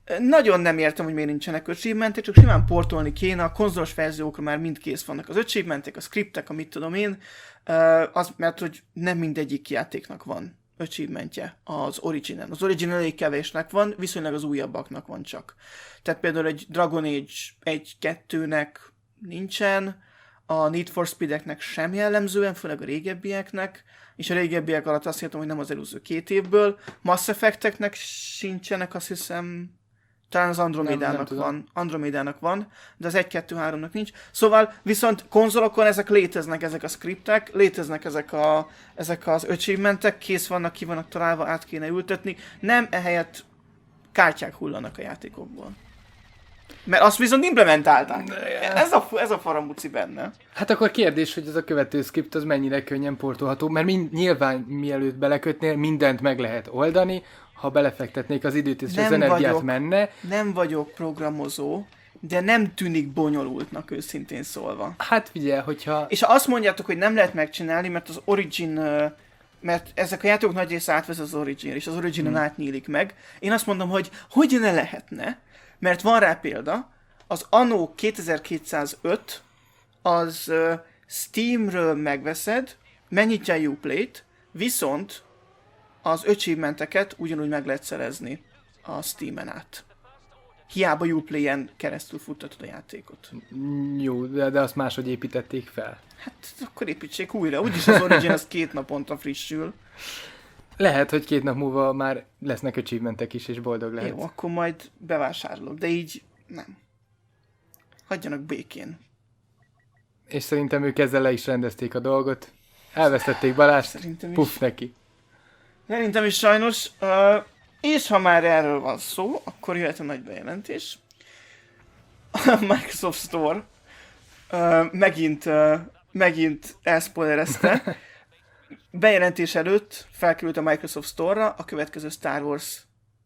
Nagyon nem értem, hogy miért nincsenek achievementek, csak simán portolni kéne, a konzolos verziókra már mind kész vannak az achievementek, a scriptek, amit tudom én, az, mert hogy nem mindegyik játéknak van achievementje az Originen. Az Origin elég kevésnek van, viszonylag az újabbaknak van csak. Tehát például egy Dragon Age egy kettőnek nincsen, a Need for Speed-eknek sem jellemzően, főleg a régebbieknek, és a régebbiek alatt azt értem, hogy nem az előző két évből. Mass Effect-eknek sincsenek, azt hiszem, talán az Andromédának van, Andromédának van, de az egy kettő háromnak nincs. Szóval viszont konzolokon ezek léteznek, ezek a scriptek, léteznek ezek, a, ezek az achievementek, kész vannak, ki vannak találva, át kéne ültetni. Nem, ehelyett kártyák hullanak a játékokból. Mert azt viszont implementálták. Ez a, ez a farambuci benne. Hát akkor kérdés, hogy ez a követő script az mennyire könnyen portolható, mert mind, nyilván mielőtt belekötnél, mindent meg lehet oldani, ha belefektetnék az időt és nem az energiát vagyok, menne. Nem vagyok programozó, de nem tűnik bonyolultnak, őszintén szólva. Hát figyelj, hogyha... És ha azt mondjátok, hogy nem lehet megcsinálni, mert az Origin, mert ezek a játékok nagy része átvesz az Origin, és az Originen hmm. átnyílik meg, én azt mondom, hogy hogy ne lehetne, mert van rá példa, az Anno kétezer-kétszázöt, az Steamről megveszed, megnyitja a Uplay-t, viszont az achievementeket ugyanúgy meg lehet szerezni a Steamen át. Hiába Uplay-en keresztül futtatod a játékot. Jó, de, de azt máshogy építették fel. Hát akkor építsék újra. Úgyis az Origin az két naponta frissül. Lehet, hogy két nap múlva már lesznek achievementek is, és boldog lehet. Jó, akkor majd bevásárolok, de így nem. Hagyjanak békén. És szerintem ők ezzel le is rendezték a dolgot. Elvesztették Balást, puff neki. Szerintem is sajnos. Uh, és ha már erről van szó, akkor jöhet a nagy bejelentés. A Microsoft Store uh, megint, uh, megint elszpoilerezte. Bejelentés előtt felkerült a Microsoft Store-ra a következő Star Wars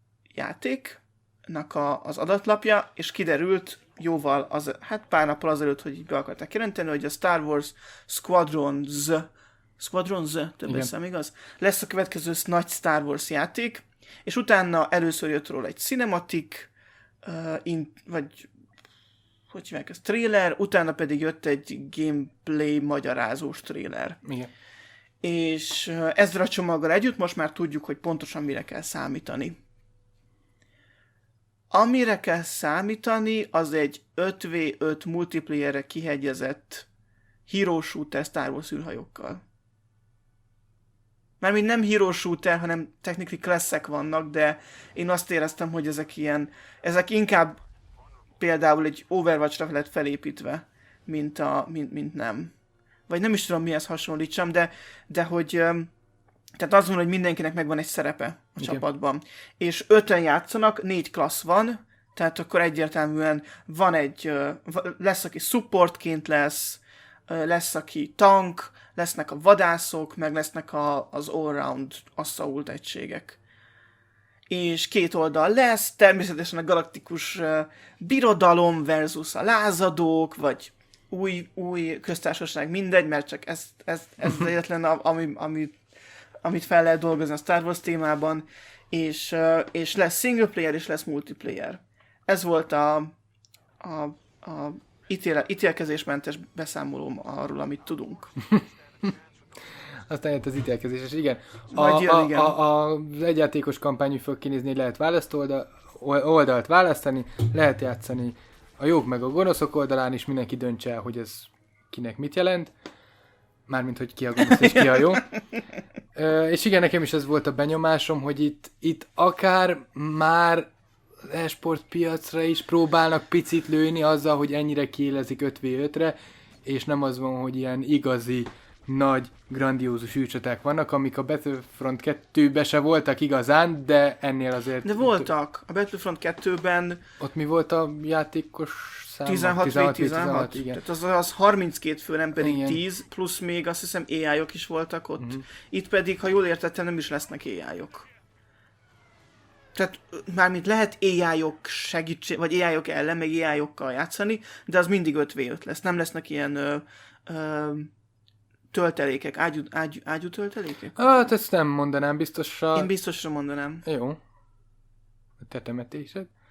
játéknak a, az adatlapja, és kiderült jóval, az, hát pár nappal azelőtt, hogy így be akarták jelenteni, hogy a Star Wars Squadrons Squadrons, több szám, igaz? Lesz a következő nagy Star Wars játék, és utána először jött róla egy cinematic, uh, in, vagy hogy hívják ez, trailer, utána pedig jött egy gameplay magyarázós trailer. Igen. És uh, ezzel a csomaggal együtt most már tudjuk, hogy pontosan mire kell számítani. Amire kell számítani, az egy öt vé öt multiplayerre kihegyezett hero shooter Star Wars űrhajókkal. Mármint nem hero shooter, hanem technically classic vannak, de én azt éreztem, hogy ezek ilyen, ezek inkább például egy Overwatch-ra lett felépítve, mint, a, mint, mint nem. Vagy nem is tudom, mihez hasonlítsam, de, de hogy tehát az van, hogy mindenkinek megvan egy szerepe a Igen. csapatban. És öten játszanak, négy klassz van, tehát akkor egyértelműen van egy, lesz, aki supportként lesz, lesz, aki tank, lesznek a vadászok, meg lesznek a, az all-round assault egységek. És két oldal lesz, természetesen a galaktikus uh, birodalom versus a lázadók, vagy új, új köztársaság, mindegy, mert csak ez, ez, ez egyetlen, ami, ami, amit fel lehet dolgozni a Star Wars témában, és, uh, és lesz single player, és lesz multiplayer. Ez volt a, a, a ítéle, ítélkezésmentes beszámolóm arról, amit tudunk. Aztán jött az ítélkezés, és igen. A, jön, a, igen. A, a, az egyjátékos kampány fog kinézni, hogy lehet választóldal, oldalt választani, lehet játszani a jók meg a gonoszok oldalán, és mindenki döntse el, hogy ez kinek mit jelent. Mármint, hogy ki a gonosz és ki a jó. Ö, és igen, nekem is ez volt a benyomásom, hogy itt, itt akár már az e-sport piacra is próbálnak picit lőni azzal, hogy ennyire kiélezik öt vé ötre, és nem az van, hogy ilyen igazi, nagy, grandiózus űrcsaták vannak, amik a Battlefront kettőben se voltak igazán, de ennél azért... De voltak. A Battlefront kettőben... Ott mi volt a játékos száma? tizenhat tizenhat, tizenhat igen. Tehát az, az harminckét fő, nem pedig igen. tíz, plusz még azt hiszem á í-ok is voltak ott. Uh-huh. Itt pedig, ha jól értettem, nem is lesznek á í-ok. Tehát mármint lehet á í-ok segítség, vagy á í-ok ellen, meg á í-okkal játszani, de az mindig öt vé öt lesz. Nem lesznek ilyen ö, ö, töltelékek, ágyú, ágyú, ágyú töltelékek? Hát ezt nem mondanám biztosra. Én biztosra mondanám. Jó. A te temetésed.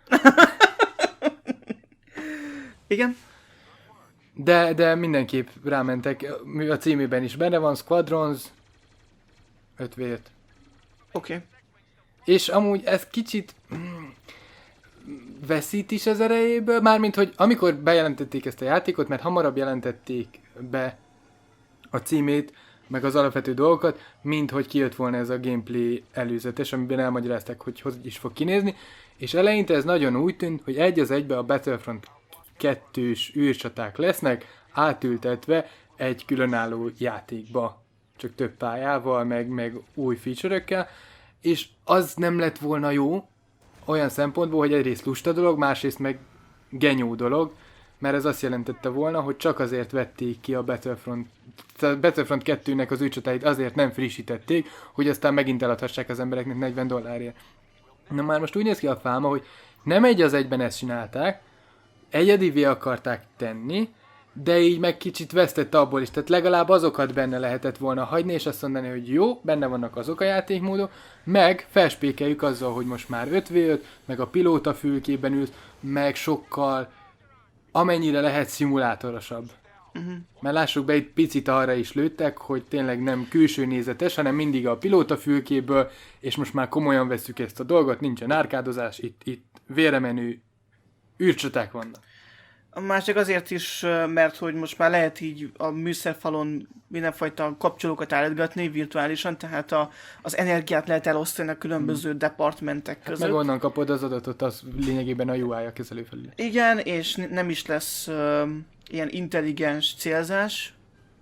Igen? De, de mindenképp rámentek, a címében is benne van, Squadrons, öt vé öt. Oké. Okay. És amúgy ez kicsit mm, veszít is az erejéből, mármint, hogy amikor bejelentették ezt a játékot, mert hamarabb jelentették be a címét, meg az alapvető dolgokat, mint hogy kijött volna ez a gameplay előzetes, amiben elmagyarázták, hogy hogy is fog kinézni, és eleinte ez nagyon úgy tűnt, hogy egy az egybe a Battlefront kettős űrcsaták lesznek, átültetve egy különálló játékba, csak több pályával, meg, meg új feature-ökkel, és az nem lett volna jó, olyan szempontból, hogy egyrészt lusta dolog, másrészt meg genyó dolog, mert ez azt jelentette volna, hogy csak azért vették ki a Battlefront, a Battlefront kettőnek az űrcsatáit, azért nem frissítették, hogy aztán megint eladhassák az embereknek negyven dollárért. Na már most úgy néz ki a fáma, hogy nem egy az egyben ezt csinálták, egyedivé akarták tenni, de így meg kicsit vesztett abból is, tehát legalább azokat benne lehetett volna hagyni, és azt mondani, hogy jó, benne vannak azok a játékmódok, meg felspékeljük azzal, hogy most már öt vé öt, meg a pilóta fülkében ülsz, meg sokkal amennyire lehet szimulátorosabb. Uh-huh. Mert lássuk be, itt picit arra is lőttek, hogy tényleg nem külső nézetes, hanem mindig a pilóta fülkéből, és most már komolyan vesszük ezt a dolgot, nincsen árkádozás, itt, itt véremenő űrcsaták vannak. A másik azért is, mert hogy most már lehet így a műszerfalon mindenfajta kapcsolókat állítgatni virtuálisan, tehát a, az energiát lehet elosztani a különböző hmm. departmentek között. Hát meg onnan kapod az adatot, az lényegében a u i a kezelőfelület. Igen, és nem is lesz uh, ilyen intelligens célzás.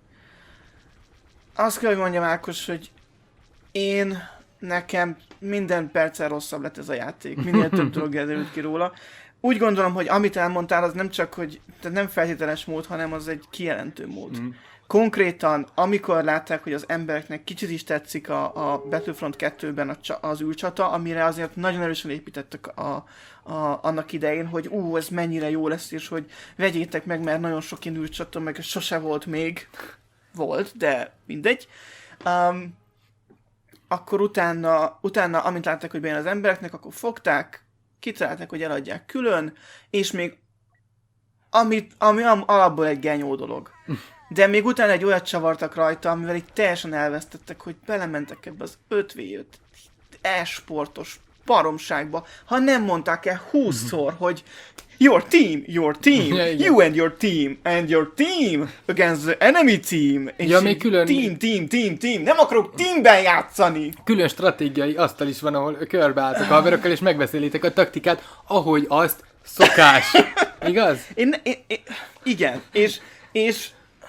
Azt kell, hogy mondjam, Ákos, hogy én, nekem minden perccel rosszabb lett ez a játék. Minél több dolog derült ki róla. Úgy gondolom, hogy amit elmondtál, az nem csak, hogy tehát nem feltételes mód, hanem az egy kijelentő mód. Mm. Konkrétan, amikor látták, hogy az embereknek kicsit is tetszik a, a Battlefront kettőben a, az űrcsata, amire azért nagyon erősen építettek a, a, annak idején, hogy ú, ez mennyire jó lesz, és hogy vegyétek meg, mert nagyon sok ilyen űrcsata, meg sose volt még. Volt, de mindegy. Um, akkor utána, utána, amint látták, hogy bejön az embereknek, akkor fogták, kitalálták, hogy eladják külön, és még amit, ami alapból egy genyó dolog. De még utána egy olyat csavartak rajta, amivel így teljesen elvesztettek, hogy belementek ebbe az öt vé öt e-sportos baromságba, ha nem mondták el húszszor, hogy your team, your team, ja, you and your team, and your team against the enemy team. És ja, még külön... team, team, team, team. Nem akarok teamben játszani. Külön stratégiai asztal is van, ahol körbeálltok a haverokkal, és megbeszélitek a taktikát, ahogy azt szokás. Igaz? Én, én, én, igen, és, és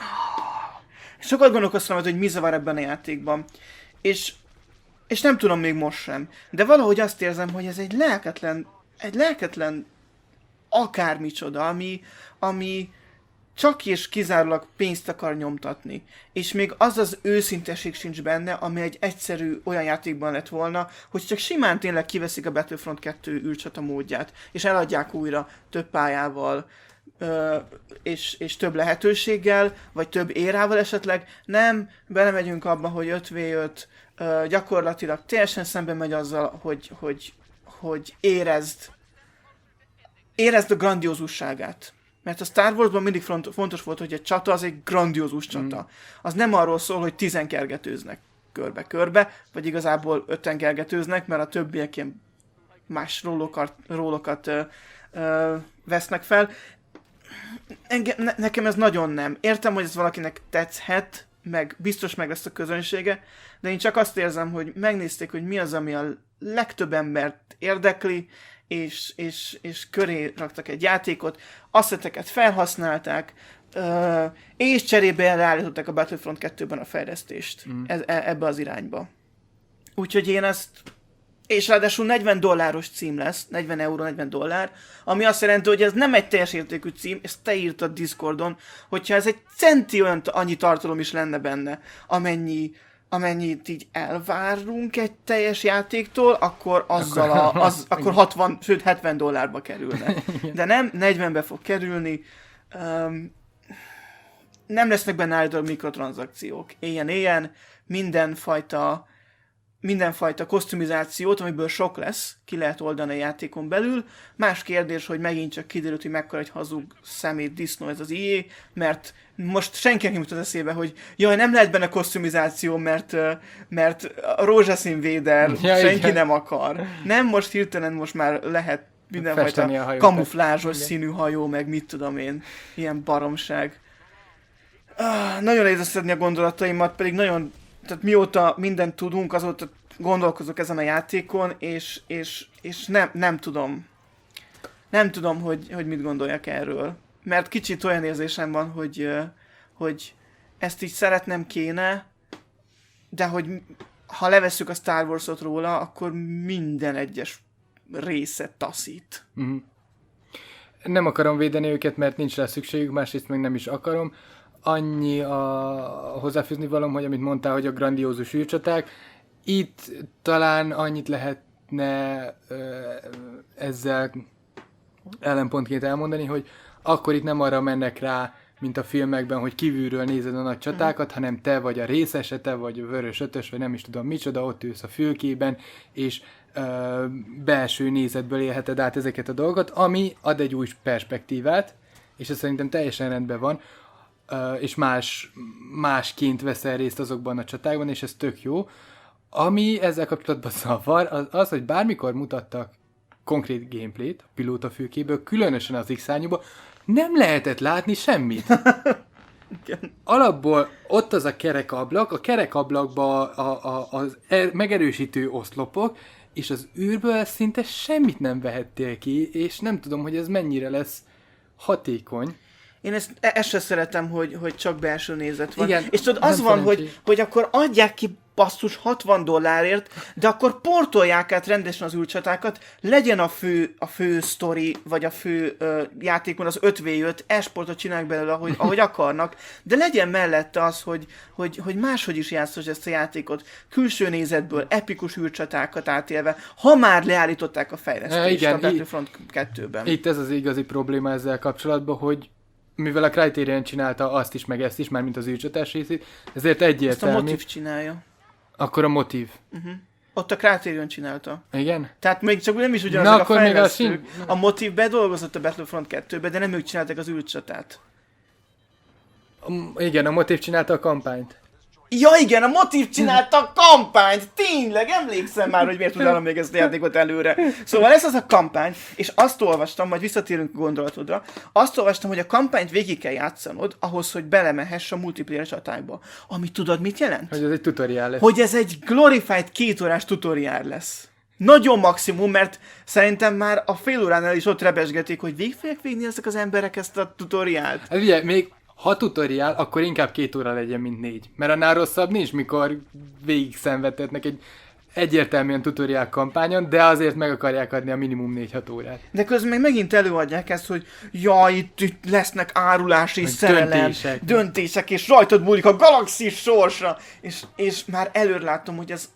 sokat gondolkoztam, hogy mi zavar ebben a játékban. És, és nem tudom még most sem. De valahogy azt érzem, hogy ez egy lelketlen, egy lelketlen akármicsoda, ami, ami csak és kizárólag pénzt akar nyomtatni. És még az az őszinteség sincs benne, ami egy egyszerű olyan játékban lett volna, hogy csak simán tényleg kiveszik a Battlefront kettő űrcsata módját, és eladják újra több pályával, ö, és, és több lehetőséggel, vagy több érával esetleg. Nem, belemegyünk abba, hogy öt vé öt ö, gyakorlatilag teljesen szembe megy azzal, hogy, hogy, hogy érezd érezd a grandiózusságát. Mert a Star Warsban mindig fontos volt, hogy egy csata az egy grandiózus csata. Mm. Az nem arról szól, hogy tizen kergetőznek körbe-körbe, vagy igazából öten kergetőznek, mert a többiek ilyen más rólokat, rólokat ö, ö, vesznek fel. Enge, ne, nekem ez nagyon nem. Értem, hogy ez valakinek tetszhet, meg biztos meg lesz a közönsége, de én csak azt érzem, hogy megnézték, hogy mi az, ami a legtöbb embert érdekli, És, és, és köré raktak egy játékot, asszeteket felhasználták, uh, és cserébe ráállították a Battlefront kettőben a fejlesztést mm. ez, e, ebbe az irányba. Úgyhogy én ezt, és ráadásul negyven dolláros cím lesz, negyven euró, negyven dollár, ami azt jelenti, hogy ez nem egy teljes értékű cím, ezt te írtad Discordon, hogyha ez egy centi olyan annyi tartalom is lenne benne, amennyi amennyit így elvárunk egy teljes játéktól, akkor azzal a, az, akkor hatvan, sőt hetven dollárba kerülne. De nem, negyvenbe fog kerülni. Um, nem lesznek benne állítólag mikrotranszakciók. Éljen-éljen, mindenfajta mindenfajta kosztumizációt, amiből sok lesz, ki lehet oldani a játékon belül. Más kérdés, hogy megint csak kiderült, hogy mekkora egy hazug szemét disznó ez az í á, mert most senki nem jutott eszébe, hogy jaj, nem lehet benne kosztumizáció, mert, mert a rózsaszín véder ja, senki igen. nem akar. Nem, most hirtelen most már lehet mindenfajta kamuflázsos színű hajó, meg mit tudom én, ilyen baromság. Ah, nagyon nehéz összedni a gondolataimat, pedig nagyon, tehát mióta mindent tudunk, azóta gondolkozok ezen a játékon, és, és, és nem, nem tudom. Nem tudom, hogy, hogy mit gondoljak erről. Mert kicsit olyan érzésem van, hogy, hogy ezt így szeretnem kéne, de hogy ha levesszük a Star Wars-ot róla, akkor minden egyes része taszít. Mm. Nem akarom védeni őket, mert nincs rá szükségük, másrészt meg nem is akarom. Annyi a hozzáfűzni valom, hogy amit mondtál, hogy a grandiózus űrcsaták, itt talán annyit lehetne ö, ezzel ellenpontként elmondani, hogy akkor itt nem arra mennek rá, mint a filmekben, hogy kívülről nézed a nagy csatákat, mm. hanem te vagy a részese, te vagy a vörös ötös, vagy nem is tudom micsoda, ott ülsz a fülkében, és ö, belső nézetből élheted át ezeket a dolgokat, ami ad egy új perspektívát, és ez szerintem teljesen rendben van, ö, és más, másként veszel részt azokban a csatákban, és ez tök jó. Ami ezzel kapcsolatban zavar, az, az, hogy bármikor mutattak konkrét gameplayt a pilótafülkéből, különösen az X-szárnyúból, nem lehetett látni semmit. Alapból ott az a kerekablak, a kerekablakban a, a, az er, megerősítő oszlopok, és az űrből szinte semmit nem vehettél ki, és nem tudom, hogy ez mennyire lesz hatékony. Én ezt, ezt sem szeretem, hogy, hogy csak belső nézet van. Igen, és tudod, az van, hogy, hogy akkor adják ki basszus hatvan dollárért, de akkor portolják át rendesen az űrcsatákat, legyen a fő, a fő sztori, vagy a fő ö, játékon az öt vé öt, esportot csinálják belőle, ahogy, ahogy akarnak, de legyen mellette az, hogy, hogy, hogy máshogy is játszos ezt a játékot, külső nézetből, epikus űrcsatákat átélve, ha már leállították a fejlesztést e, igen, a Battlefront kettőben. Itt ez az igazi probléma ezzel kapcsolatban, hogy mivel a Criterion csinálta azt is, meg ezt is, már mint az űrcsatás részét, ezért egyértelmű. Ezt a Motív csinálja. Akkor a Motív. Uh-huh. Ott a Criterion csinálta. Igen? Tehát még csak nem is ugyanazok a fejlesztők. A Motív bedolgozott a Battlefront kettőbe, de nem ők csinálták az űrcsatát. Igen, a Motív csinálta a kampányt. Ja igen, a Motív csinálta a kampányt! Tényleg, emlékszem már, hogy miért tudálom még ezt a játékot előre. Szóval ez az a kampány, és azt olvastam, majd visszatérünk a gondolatodra, azt olvastam, hogy a kampányt végig kell játszanod, ahhoz, hogy belemehess a multiplayer csatákba. Ami tudod, mit jelent? Hogy ez egy tutoriál lesz. Hogy ez egy glorified kétórás tutoriál lesz. Nagyon maximum, mert szerintem már a fél óránál is ott rebesgetik, hogy végig fogják végni ezek az emberek ezt a tutoriált. Hát ugye, még ha tutoriál, akkor inkább két óra legyen, mint négy. Mert annál rosszabb nincs, mikor végig szenvedtetnek egy egyértelműen tutoriál kampányon, de azért meg akarják adni a minimum négy-hat órát. De közben meg megint előadják ezt, hogy jaj, itt, itt lesznek árulási szerelem, döntések. döntések, és rajtad múlik a galaxis sorsa. És, és már előre látom, hogy ez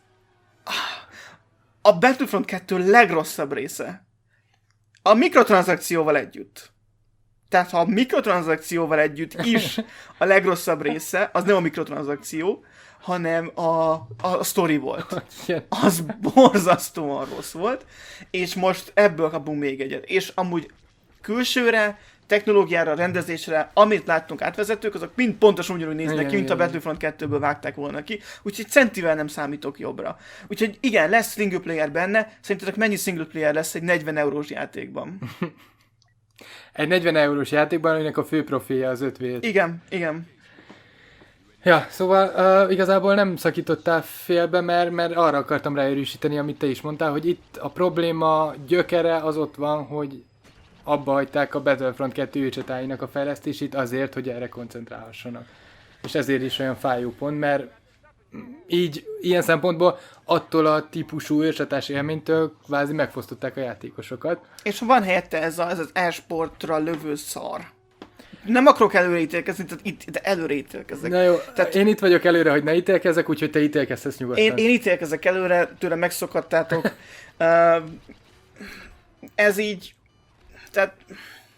a Battlefront kettő legrosszabb része. A mikrotranszakcióval együtt. Tehát ha a mikrotranszakcióval együtt is a legrosszabb része, az nem a mikrotranszakció, hanem a, a sztori volt. Az borzasztóan rossz volt, és most ebből kapunk még egyet. És amúgy külsőre, technológiára, rendezésre, amit láttunk átvezetők, azok mind pontosan ugyanúgy néznek igen, ki, mint igen. a Battlefront kettőből vágták volna ki, úgyhogy centivel nem számítok jobbra. Úgyhogy igen, lesz single player benne, szerintetek mennyi single player lesz egy negyven eurós játékban? Egy negyven eurós játékban, aminek a fő profilja az öt vé öt. Igen, igen. Ja, szóval uh, igazából nem szakítottál félbe, mert, mert arra akartam ráerősíteni, amit te is mondtál, hogy itt a probléma gyökere az ott van, hogy abba hagyták a Battlefront kettő űrcsatáinak a fejlesztését azért, hogy erre koncentrálhassanak. És ezért is olyan fájó pont, mert így, ilyen szempontból attól a típusú űrcsatás élménytől kvázi megfosztották a játékosokat. És van helyette ez, a, ez az e-sportra lövő szar. Nem akarok előre ítélkezni, tehát itt előre ítélkezek. Na jó, tehát én itt vagyok előre, hogy ne ítélkezzek, úgyhogy te ítélkezhetsz nyugodtan. Én, én ítélkezek előre, tőle megszokhattátok. uh, ez így, tehát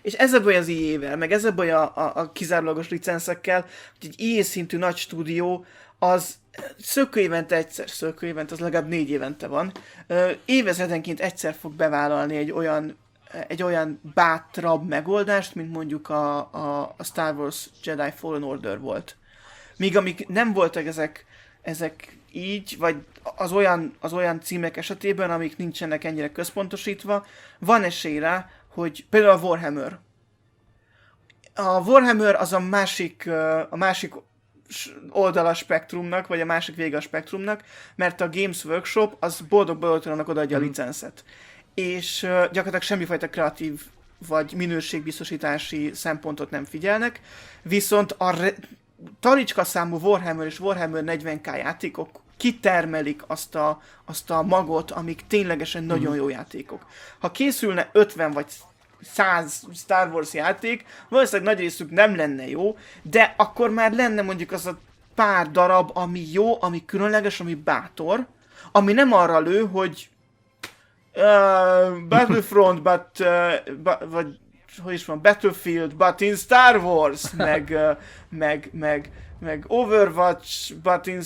És ez a baj az í á-vel, meg ez a baj a, a, a kizárólagos licenszekkel, hogy egy í á szintű nagy stúdió, az szökő évente egyszer, szökő évente, az legalább négy évente van, évezredenként egyszer fog bevállalni egy olyan, egy olyan bátrabb megoldást, mint mondjuk a, a, a Star Wars Jedi Fallen Order volt. Míg amik nem voltak ezek, ezek így, vagy az olyan, az olyan címek esetében, amik nincsenek ennyire központosítva, van esély rá, hogy például a Warhammer. A Warhammer az a másik, a másik oldala a spektrumnak, vagy a másik vége a spektrumnak, mert a Games Workshop az boldog-boldogtalannak odaadja mm. a licenszet. És uh, gyakorlatilag semmifajta kreatív vagy minőségbiztosítási szempontot nem figyelnek, viszont a re- talicska számú Warhammer és Warhammer negyven ká játékok kitermelik azt a, azt a magot, amik ténylegesen mm. nagyon jó játékok. Ha készülne ötven vagy száz Star Wars játék, valószínűleg nagy részük nem lenne jó, de akkor már lenne mondjuk az a pár darab, ami jó, ami különleges, ami bátor, ami nem arra lő, hogy uh, Battlefront, but, uh, but, vagy hogy is van, Battlefield, but in Star Wars, meg, uh, meg, meg, meg Overwatch, but in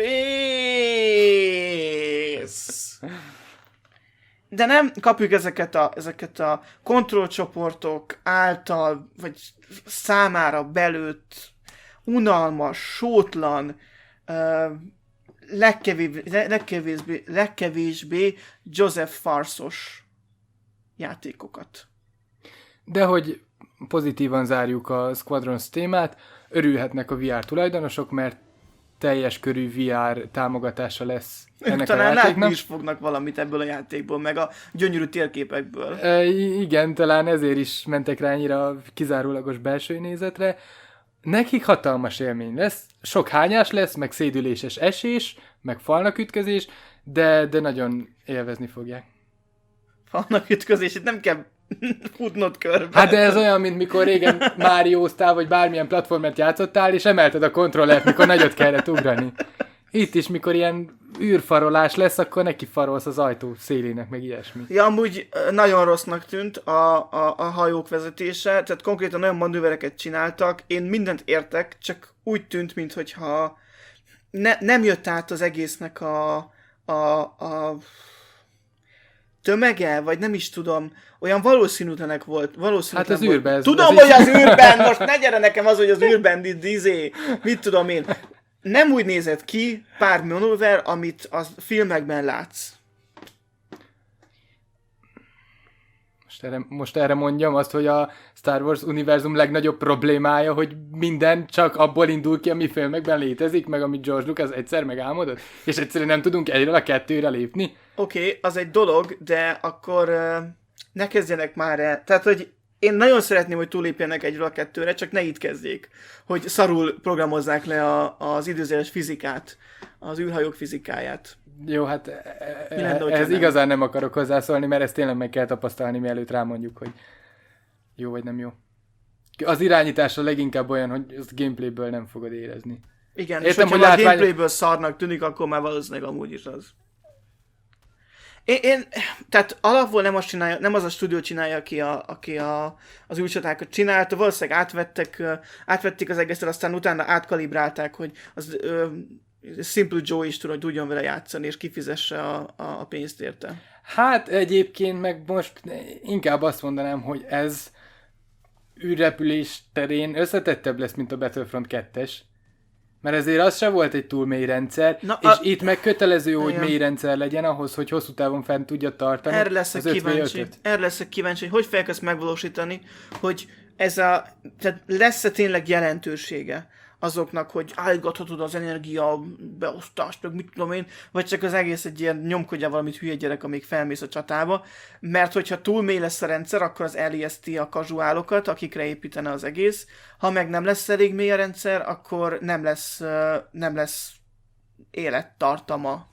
space. De nem kapjuk ezeket a, ezeket a kontrollcsoportok által, vagy számára belőtt, unalmas, sótlan, uh, legkevésbé, legkevésbé, legkevésbé Joseph Farsos játékokat. De hogy pozitívan zárjuk a Squadrons témát, örülhetnek a vé er tulajdonosok, mert teljes körű vé er támogatása lesz ennek talán a játéknak. Talán látni is fognak valamit ebből a játékból, meg a gyönyörű térképekből. E, igen, talán ezért is mentek rá annyira a kizárólagos belső nézetre. Nekik hatalmas élmény lesz, sok hányás lesz, meg szédüléses esés, meg falnak ütközés, de, de nagyon élvezni fogják. Falnak ütközés, itt nem kell futnod körbe. Hát de ez olyan, mint mikor régen Márióztál, vagy bármilyen platformert játszottál, és emelted a kontrollert, mikor nagyot kellett ugrani. Itt is, mikor ilyen űrfarolás lesz, akkor neki farolsz az ajtó szélének, meg ilyesmi. Ja, amúgy nagyon rossznak tűnt a, a, a hajók vezetése, tehát konkrétan olyan manővereket csináltak, én mindent értek, csak úgy tűnt, minthogyha ne, nem jött át az egésznek a, a, a tömege, vagy nem is tudom, olyan valószínűtlenek volt. Valószínűtlen hát az űrben. Ez, tudom, ez hogy az űrben, most ne gyere nekem az, hogy az űrben izé, mit tudom én. Nem úgy nézett ki pár manőver, amit a filmekben látsz. Most erre, most erre mondjam azt, hogy a Star Wars univerzum legnagyobb problémája, hogy minden csak abból indul ki, ami filmekben létezik, meg amit George Lucas egyszer megálmodott, és egyszerűen nem tudunk egyről a kettőre lépni. Oké, okay, az egy dolog, de akkor uh, ne kezdjenek már el. Tehát, hogy én nagyon szeretném, hogy túlépjenek egyről a kettőre, csak ne itt kezdjék, hogy szarul programozzák le a, az időzéles fizikát, az űrhajók fizikáját. Jó, hát Mi lenne, ez nem? igazán nem akarok hozzászólni, mert ezt tényleg meg kell tapasztalni, mielőtt rámondjuk, hogy jó vagy nem jó. Az irányítása leginkább olyan, hogy ezt gameplayből nem fogod érezni. Igen, Értem, és hogyha hogy már látvány... gameplayből szarnak tűnik, akkor már valószínűleg amúgy is az. Én, én tehát alapból nem, azt csinálja, nem az a stúdió csinálja, aki, a, aki a, az űrcsatákat csinálta, valószínűleg átvettek, átvették az egészet, aztán utána átkalibrálták, hogy az ö, Simple Joe is tud, tudjon vele játszani, és kifizesse a, a, a pénzt érte. Hát egyébként meg most inkább azt mondanám, hogy ez űrrepülés terén összetettebb lesz, mint a Battlefront kettes. Mert ezért az se volt egy túl mély rendszer, Na, és a... itt meg kötelező, hogy igen. mély rendszer legyen ahhoz, hogy hosszú távon fent tudja tartani. Erre leszek kíváncsi, erre leszek kíváncsi, hogy hogy fogják ezt megvalósítani, hogy ez a, tehát lesz-e tényleg jelentősége azoknak, hogy állgathatod az energia beosztást, meg mit tudom én, vagy csak az egész egy ilyen nyomkodja valamit hülye gyerek, amíg felmész a csatába, mert hogyha túl mély lesz a rendszer, akkor az elijeszti a kazuálokat, akikre építene az egész. Ha meg nem lesz elég mély a rendszer, akkor nem lesz, nem lesz élettartama.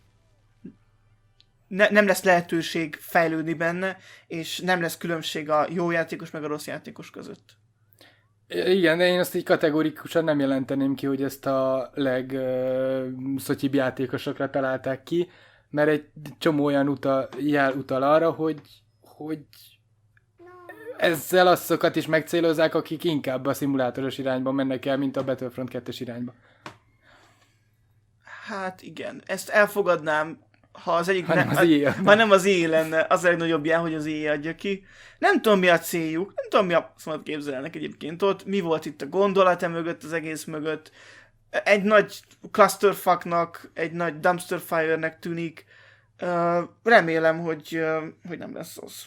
Ne, nem lesz lehetőség fejlődni benne, és nem lesz különbség a jó játékos meg a rossz játékos között. Igen, de én azt így kategórikusan nem jelenteném ki, hogy ezt a legszotyibb uh, játékosokra találták ki, mert egy csomó olyan utal, jel utal arra, hogy, hogy ezzel azokat is megcélozzák, akik inkább a szimulátoros irányba mennek el, mint a Battlefront kettes irányba. Hát igen, ezt elfogadnám, ha az egyik... Ha nem ne, az i á. Ha nem az i á lenne, az a legnagyobb ilyen, hogy az i á adja ki. Nem tudom, mi a céljuk, nem tudom, mi a szóval képzelnek egyébként ott, mi volt itt a gondolata mögött, az egész mögött. Egy nagy clusterfucknak, egy nagy dumpster fire-nek tűnik. Uh, remélem, hogy, uh, hogy nem lesz az.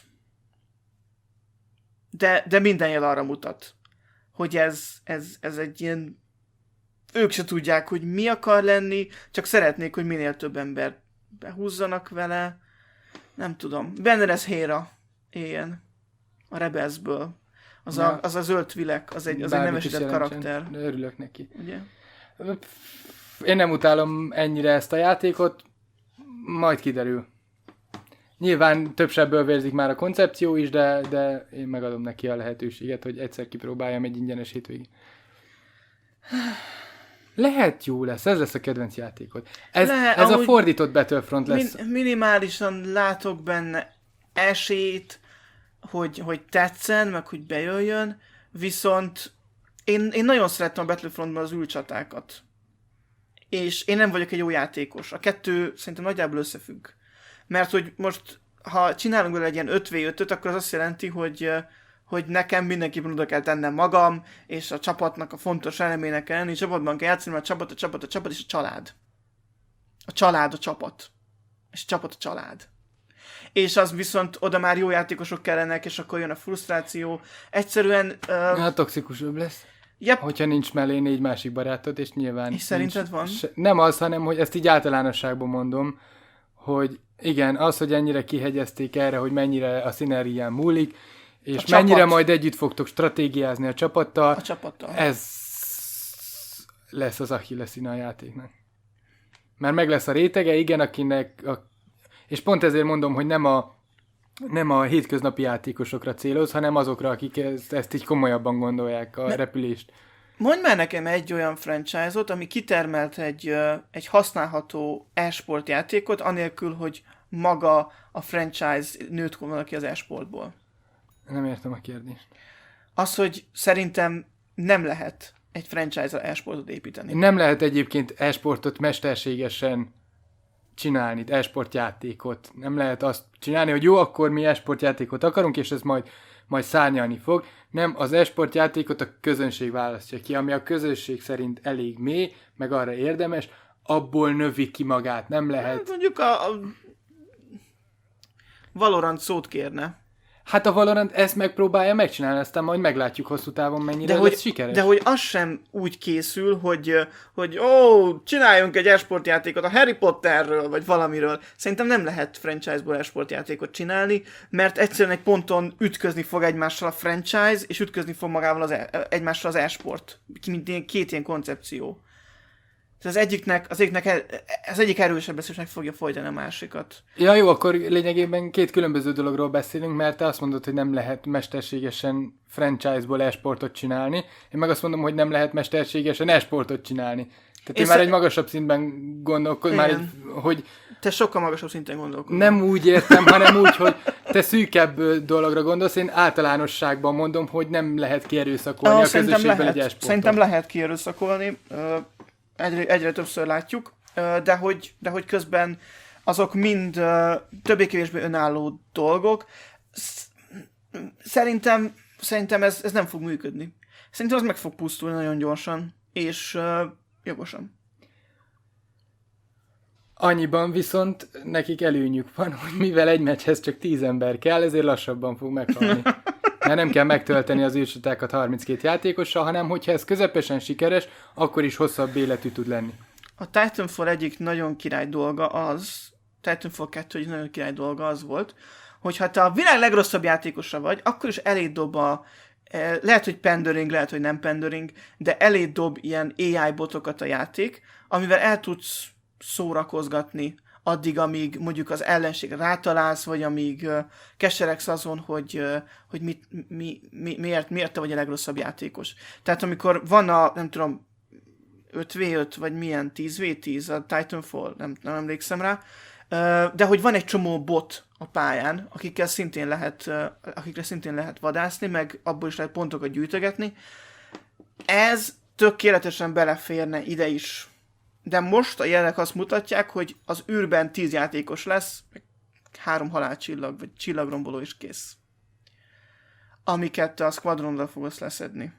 De, de minden jel arra mutat, hogy ez, ez, ez egy ilyen... Ők se tudják, hogy mi akar lenni, csak szeretnék, hogy minél több ember behúzzanak vele. Nem tudom. Benne lesz Hera éljen. A Rebelsből. Az, ja. a, az a zöld vilek, az egy, az egy nevesített karakter. Örülök neki. Ugye? Én nem utálom ennyire ezt a játékot, majd kiderül. Nyilván több sebből vérzik már a koncepció is, de, de én megadom neki a lehetőséget, hogy egyszer kipróbáljam egy ingyenes hétvégén. Lehet jó lesz, ez lesz a kedvenc játékod. Ez, Le, ez a fordított Battlefront lesz. Min, minimálisan látok benne esélyt, hogy, hogy tetszen, meg hogy bejöjjön, viszont én, én nagyon szerettem a Battlefrontban az űrcsatákat. És én nem vagyok egy jó játékos. A kettő szerintem nagyjából összefügg. Mert hogy most, ha csinálunk vele egy ilyen öt vé ötöt, akkor az azt jelenti, hogy, hogy nekem mindenképpen oda kell tennem magam, és a csapatnak a fontos elemének kell lenni, csapatban kell játszani, mert a csapat, a csapat, a csapat, és a család. A család a csapat. És a csapat a család. És az viszont oda már jó játékosok kellenek, és akkor jön a frusztráció. Egyszerűen... Uh... Hát toxikusabb lesz. Yep. Hogyha nincs mellé négy másik barátod, és nyilván... És szerinted nincs, van? Se, nem az, hanem, hogy ezt így általánosságban mondom, hogy igen, az, hogy ennyire kihegyezték erre, hogy mennyire a szinerián múlik, és a mennyire csapat. Majd együtt fogtok stratégiázni a csapattal, a csapattal. Ez lesz az Achilleszíne a játéknak. Mert meg lesz a rétege, igen, akinek... A, és pont ezért mondom, hogy nem a, nem a hétköznapi játékosokra céloz, hanem azokra, akik ezt, ezt így komolyabban gondolják, a ne, repülést. Mondj már nekem egy olyan franchise-ot, ami kitermelt egy, egy használható e-sport játékot, anélkül, hogy maga a franchise nőtt volna ki az e-sportból. Nem értem a kérdést. Az, hogy szerintem nem lehet egy franchise-ra e-sportot építeni. Nem lehet egyébként e-sportot mesterségesen csinálni, e-sport játékot. Nem lehet azt csinálni, hogy jó, akkor mi e-sport játékot akarunk, és ez majd, majd szárnyalni fog. Nem, az e-sport játékot a közönség választja ki, ami a közönség szerint elég mély, meg arra érdemes, abból növi ki magát, nem lehet. Hát mondjuk a, a Valorant szót kérne. Hát a Valorant ezt megpróbálja megcsinálni, aztán majd meglátjuk hosszú távon, mennyire de lesz hogy, sikeres. De hogy az sem úgy készül, hogy, hogy ó, csináljunk egy e-sport játékot a Harry Potterről, vagy valamiről. Szerintem nem lehet franchise-ból e-sport játékot csinálni, mert egyszerűen egy ponton ütközni fog egymással a franchise, és ütközni fog magával az e- egymással az e-sport. Mint két ilyen koncepció. Az egyiknek, az egyiknek, az egyik erősebb lesz, és meg fogja folytani a másikat. Ja jó, akkor lényegében két különböző dologról beszélünk, mert te azt mondod, hogy nem lehet mesterségesen franchise-ból e-sportot csinálni, én meg azt mondom, hogy nem lehet mesterségesen e-sportot csinálni. Tehát én, én már egy magasabb szintben gondolkodom, már egy, hogy... Te sokkal magasabb szinten gondolkodom. Nem úgy értem, hanem úgy, hogy te szűkebb dologra gondolsz, én általánosságban mondom, hogy nem lehet kierőszakolni ah, a közösségben egy e-sportot. Szerintem lehet kierőszakolni. Egyre, egyre többször látjuk, de hogy, de hogy közben azok mind többé-kevésbé önálló dolgok. Szerintem, szerintem ez, ez nem fog működni. Szerintem az meg fog pusztulni nagyon gyorsan, és uh, jogosan. Annyiban viszont nekik előnyük van, hogy mivel egy meccshez csak tíz ember kell, ezért lassabban fog meghalni. Mert nem kell megtölteni az űrcsatákat harminckét játékossal, hanem hogyha ez közepesen sikeres, akkor is hosszabb életű tud lenni. A Titanfall egyik nagyon király dolga az, Titanfall kettő egy nagyon király dolga az volt, hogy ha te a világ legrosszabb játékosa vagy, akkor is eléd dob a, lehet, hogy pandering, lehet, hogy nem pandering, de eléd dob ilyen á i botokat a játék, amivel el tudsz szórakozgatni addig, amíg mondjuk az ellenség rátalálsz, vagy amíg uh, keseregsz azon, hogy, uh, hogy mit, mi, mi, miért, miért te vagy a legrosszabb játékos. Tehát amikor van a, nem tudom, öt vé öt, vagy milyen tíz vé tíz, a Titanfall, nem, nem emlékszem rá, De hogy van egy csomó bot a pályán, akikkel szintén lehet, akikre szintén lehet vadászni, meg abból is lehet pontokat gyűjtögetni. Ez tökéletesen beleférne ide is. De most a jelek azt mutatják, hogy az űrben tíz játékos lesz, három halálcsillag, vagy csillagromboló is kész. Amiket te a Squadronnal fogsz leszedni.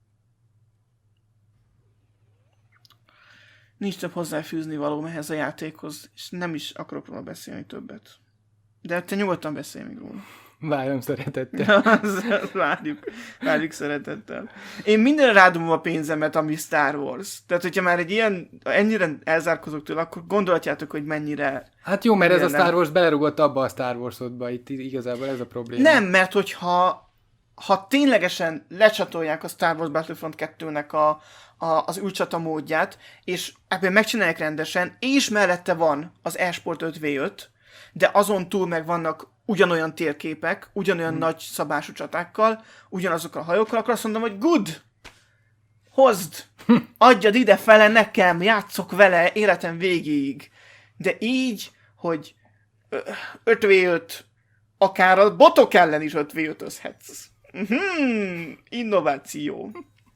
Nincs több hozzáfűzni való ehhez a játékhoz, és nem is akarok róla beszélni többet. De te nyugodtan beszélj még róla. Várom szeretettel. várjuk, várjuk szeretettel. Én mindenre rádumom a pénzemet, ami Star Wars. Tehát, hogyha már egy ilyen, ennyire elzárkozok tőle, akkor gondolhatjátok, hogy mennyire... Hát jó, mert ez a Star Wars belerugott abba a Star Wars-odba, itt igazából ez a probléma. Nem, mert hogyha ha ténylegesen lecsatolják a Star Wars Battlefront kettőnek a, a, az űrcsata módját, és ebben megcsinálják rendesen, és mellette van az eSport öt vé öt, de azon túl meg vannak ugyanolyan térképek, ugyanolyan hmm. nagy szabású csatákkal, ugyanazokkal a hajókkal, akkor azt mondom, hogy good! Hozd! Adjad ide fele nekem, játszok vele életem végéig. De így, hogy öt vé öt, akár a botok ellen is öt vé ötözhetsz. Hmm, innováció.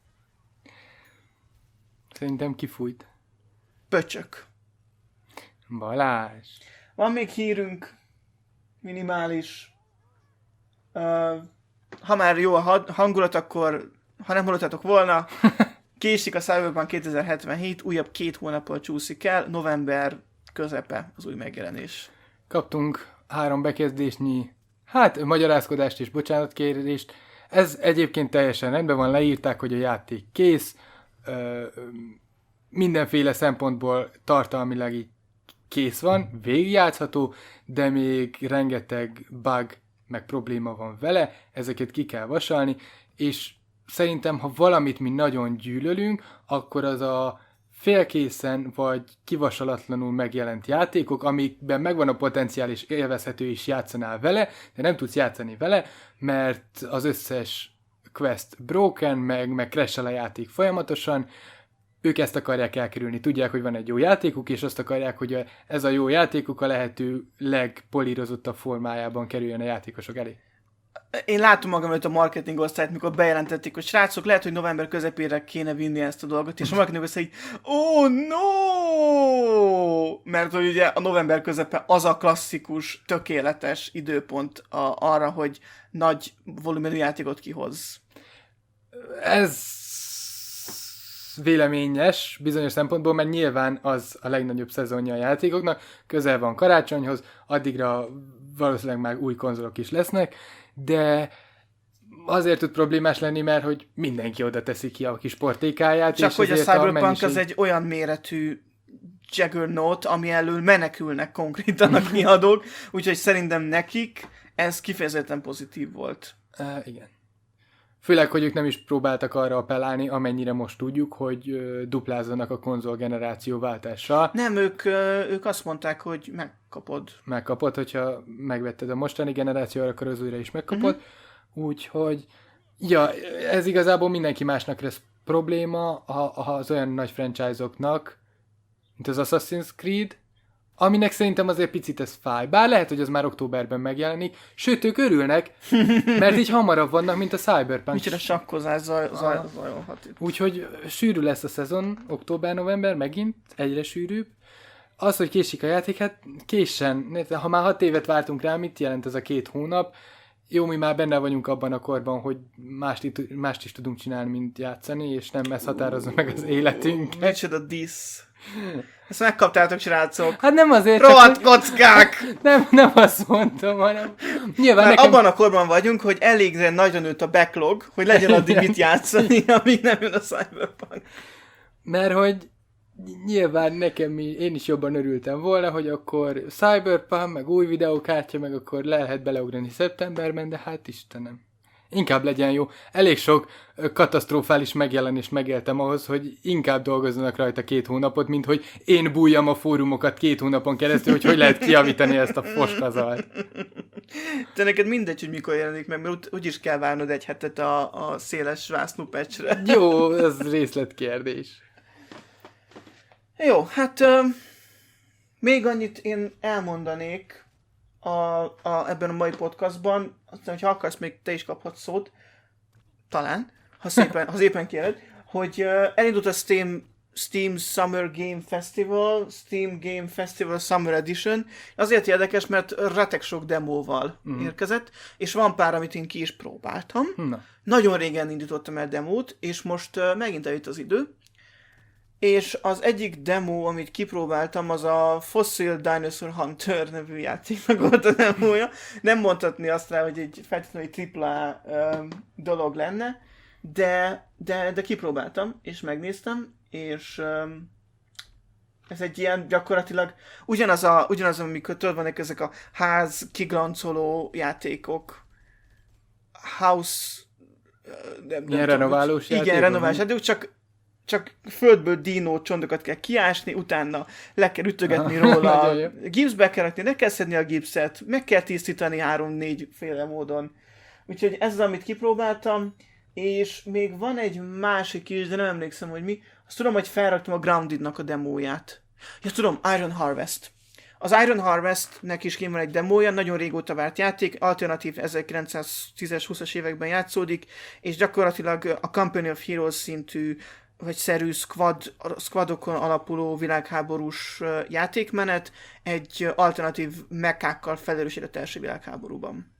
Szerintem kifújt. Pöcsök. Balázs. Van még hírünk, minimális. Uh, ha már jó a hangulat, akkor, ha nem hallottatok volna, késik a Cyberpunk kétezer-hetvenhét, újabb két hónappal csúszik el, november közepe az új megjelenés. Kaptunk három bekezdésnyi, hát magyarázkodást és bocsánatkérést. Ez egyébként teljesen rendben van, leírták, hogy a játék kész, ö, mindenféle szempontból tartalmilag így kész van, végigjátszható, de még rengeteg bug meg probléma van vele, ezeket ki kell vasalni, és szerintem, ha valamit mi nagyon gyűlölünk, akkor az a félkészen vagy kivasalatlanul megjelent játékok, amikben megvan a potenciál és élvezhető is játszanál vele, de nem tudsz játszani vele, mert az összes quest broken, meg, meg crash-el a játék folyamatosan, ők ezt akarják elkerülni. Tudják, hogy van egy jó játékuk, és azt akarják, hogy ez a jó játékuk a lehető legpolírozottabb formájában kerüljön a játékosok elé. Én látom magam előtt a marketing osztályt, mikor bejelentették, hogy srácok, lehet, hogy november közepére kéne vinni ezt a dolgot, és a marketing osztály így, oh no! Mert hogy ugye a november közepe az a klasszikus, tökéletes időpont a, arra, hogy nagy volumenű játékot kihoz. Ez véleményes bizonyos szempontból, mert nyilván az a legnagyobb szezonja a játékoknak, közel van karácsonyhoz, addigra valószínűleg már új konzolok is lesznek, de azért tud problémás lenni, mert hogy mindenki oda teszi ki a kis portékáját. Csak és hogy a Cyberpunk a mennyiség... az egy olyan méretű juggernaut, ami elől menekülnek konkrétan a kiadók, úgyhogy szerintem nekik ez kifejezetten pozitív volt. Uh, igen. Főleg, hogy ők nem is próbáltak arra appellálni, amennyire most tudjuk, hogy uh, duplázzanak a konzol generáció váltással. Nem, ők, uh, ők azt mondták, hogy megkapod. Megkapod, hogyha megvetted a mostani generációra, akkor az újra is megkapod. Uh-huh. Úgyhogy, ja, ez igazából mindenki másnak lesz probléma, ha, ha az olyan nagy franchise-oknak, mint az Assassin's Creed, aminek szerintem azért picit ez fáj. Bár lehet, hogy az már októberben megjelenik, sőt, ők örülnek, mert így hamarabb vannak, mint a Cyberpunk. Micsoda sakkozás zaj, zaj, zajolhat itt. Úgyhogy sűrű lesz a szezon, október-november, megint egyre sűrűbb. Az, hogy késik a játék, hát késsen. Ha már hat évet vártunk rá, mit jelent ez a két hónap? Jó, mi már benne vagyunk abban a korban, hogy mást, mást is tudunk csinálni, mint játszani, és nem ez határozza meg az életünket. Micsoda disz. Ezt megkaptátok, srácok. Hát nem azért. Rohadt csak, kockák! Nem, nem azt mondtam, hanem... Nyilván nekem... abban a korban vagyunk, hogy elég nagyra nőtt a backlog, hogy legyen addig mit játszani, amíg nem jön a Cyberpunk. Mert hogy nyilván nekem, én is jobban örültem volna, hogy akkor Cyberpunk, meg új videókártya, meg akkor le lehet beleugrani szeptemberben, de hát Istenem. Inkább legyen jó. Elég sok katasztrofális megjelenést megéltem ahhoz, hogy inkább dolgozzanak rajta két hónapot, mint hogy én bújjam a fórumokat két hónapon keresztül, hogy hogy lehet kijavítani ezt a foskazalt. Te neked mindegy, hogy mikor jelenik meg, mert úgyis kell várnod egy hetet a, a széles vásznú patchre. Jó, ez részletkérdés. Jó, hát uh, Még annyit én elmondanék a, a, ebben a mai podcastban, aztán, hogyha akarsz, még te is kaphatsz szót, talán, ha szépen, ha szépen kéred, hogy uh, elindult a Steam, Steam Summer Game Festival, Steam Game Festival Summer Edition. Azért érdekes, mert retek sok demóval mm. érkezett, és van pár, amit én ki is próbáltam. Na. Nagyon régen indítottam el demót, és most uh, megint eljött az idő. És az egyik demo, amit kipróbáltam, az a Fossil Dinosaur Hunter nevű játéknak volt a demója. Nem mondhatni azt rá, hogy egy feltétlenül tripla um, dolog lenne, de, de, de kipróbáltam, és megnéztem, és um, ez egy ilyen gyakorlatilag ugyanaz, a, ugyanaz amikor tudod, vannak ezek a ház kiglancoló játékok, house... Uh, nem, nem renoválós játékok. Igen, renoválós játékok, csak csak földből dínó csontokat kell kiásni, utána le kell ütögetni róla, gipszbe kell rakni, le kell szedni a gipszet, meg kell tisztítani három-négy féle módon. Úgyhogy ez az, amit kipróbáltam, és még van egy másik is, de nem emlékszem, hogy mi. Azt tudom, hogy felraktam a Grounded-nak a demóját. Ja, tudom, Iron Harvest. Az Iron Harvest-nek is kint van egy demója, nagyon régóta várt játék, alternatív ezerkilencszáztízes, húszas években játszódik, és gyakorlatilag a Company of Heroes szintű vagy szerű squad, squadokon alapuló világháborús játékmenet egy alternatív mekákkal felerősített első világháborúban.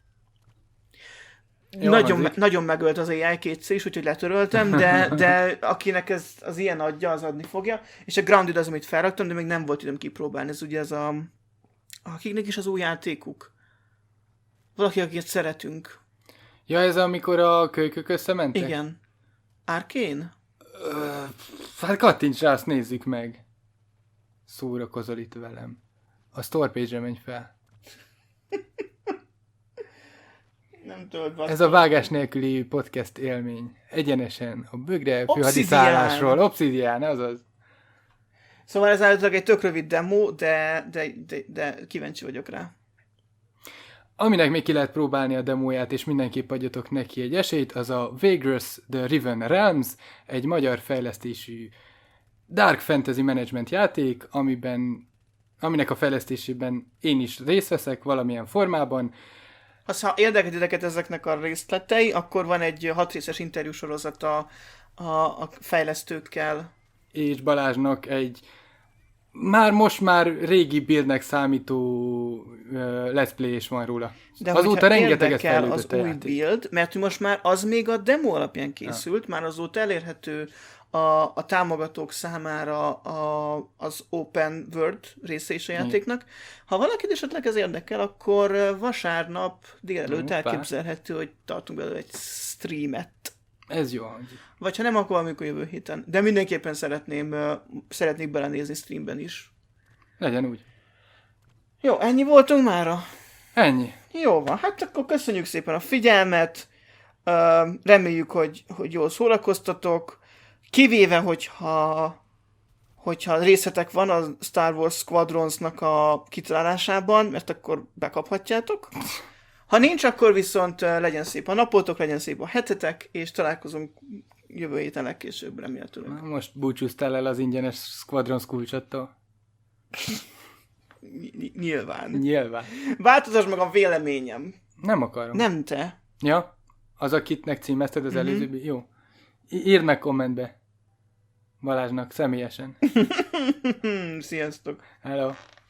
Nagyon, me- nagyon megölt az á i kétszer is, úgyhogy letöröltem, de, de akinek ez az ilyen adja, az adni fogja. És a Grounded az, amit felraktam, de még nem volt időm kipróbálni. Ez ugye ez a... akiknek is az új játékuk. Valaki, akiket szeretünk. Ja, ez amikor a kölykök összementek? Igen. Arcane? Uh, hát kattints rá, azt nézzük meg. Szórakozol itt velem. A store page-re menj fel. Nem tudod, ez a vágás nélküli podcast élmény. Egyenesen a bögre főhadiszállásról. Obsidian, azaz. Szóval ez állítólag egy tök rövid demo, de, de, de, de kíváncsi vagyok rá. Aminek még ki lehet próbálni a demóját, és mindenképp adjatok neki egy esélyt, az a Vagrus The Riven Realms, egy magyar fejlesztésű Dark Fantasy Management játék, amiben, aminek a fejlesztésében én is részt veszek valamilyen formában. Ha érdekel ezeknek a részletei, akkor van egy hat részes interjúsorozat a, a, a fejlesztőkkel. És Balázsnak egy már most már régi buildnek számító uh, let's play is van róla. De azóta rengeteget fejlődött az a új játék. Build, mert most már az még a demo alapján készült, ja. Már azóta elérhető a, a támogatók számára a, az Open World része is a játéknak. Ha valakit esetleg ez érdekel, akkor vasárnap délelőtt elképzelhető, hogy tartunk belőle egy streamet. Ez jó. Vagy ha nem, akkor valamikor jövő héten. De mindenképpen szeretném, uh, szeretnék belenézni streamben is. Legyen úgy. Jó, ennyi voltunk mára? Ennyi. Jó van, hát akkor köszönjük szépen a figyelmet. Uh, reméljük, hogy, hogy jól szórakoztatok. Kivéve, hogyha, hogyha részletek van a Star Wars Squadronsnak a kitalálásában, mert akkor bekaphatjátok. Ha nincs, akkor viszont legyen szép a napotok, legyen szép a hetetek, és találkozunk jövő héten legkésőbb, remélhetőleg. Most búcsúztál el az ingyenes Squadrons kulcsattól. Nyilván. Nyilván. Változás meg a véleményem. Nem akarom. Nem te. Ja? Az, akitnek címezted az mm-hmm. előzőbbi? Jó. I- írd meg kommentbe. Balázsnak személyesen. Sziasztok. Hello.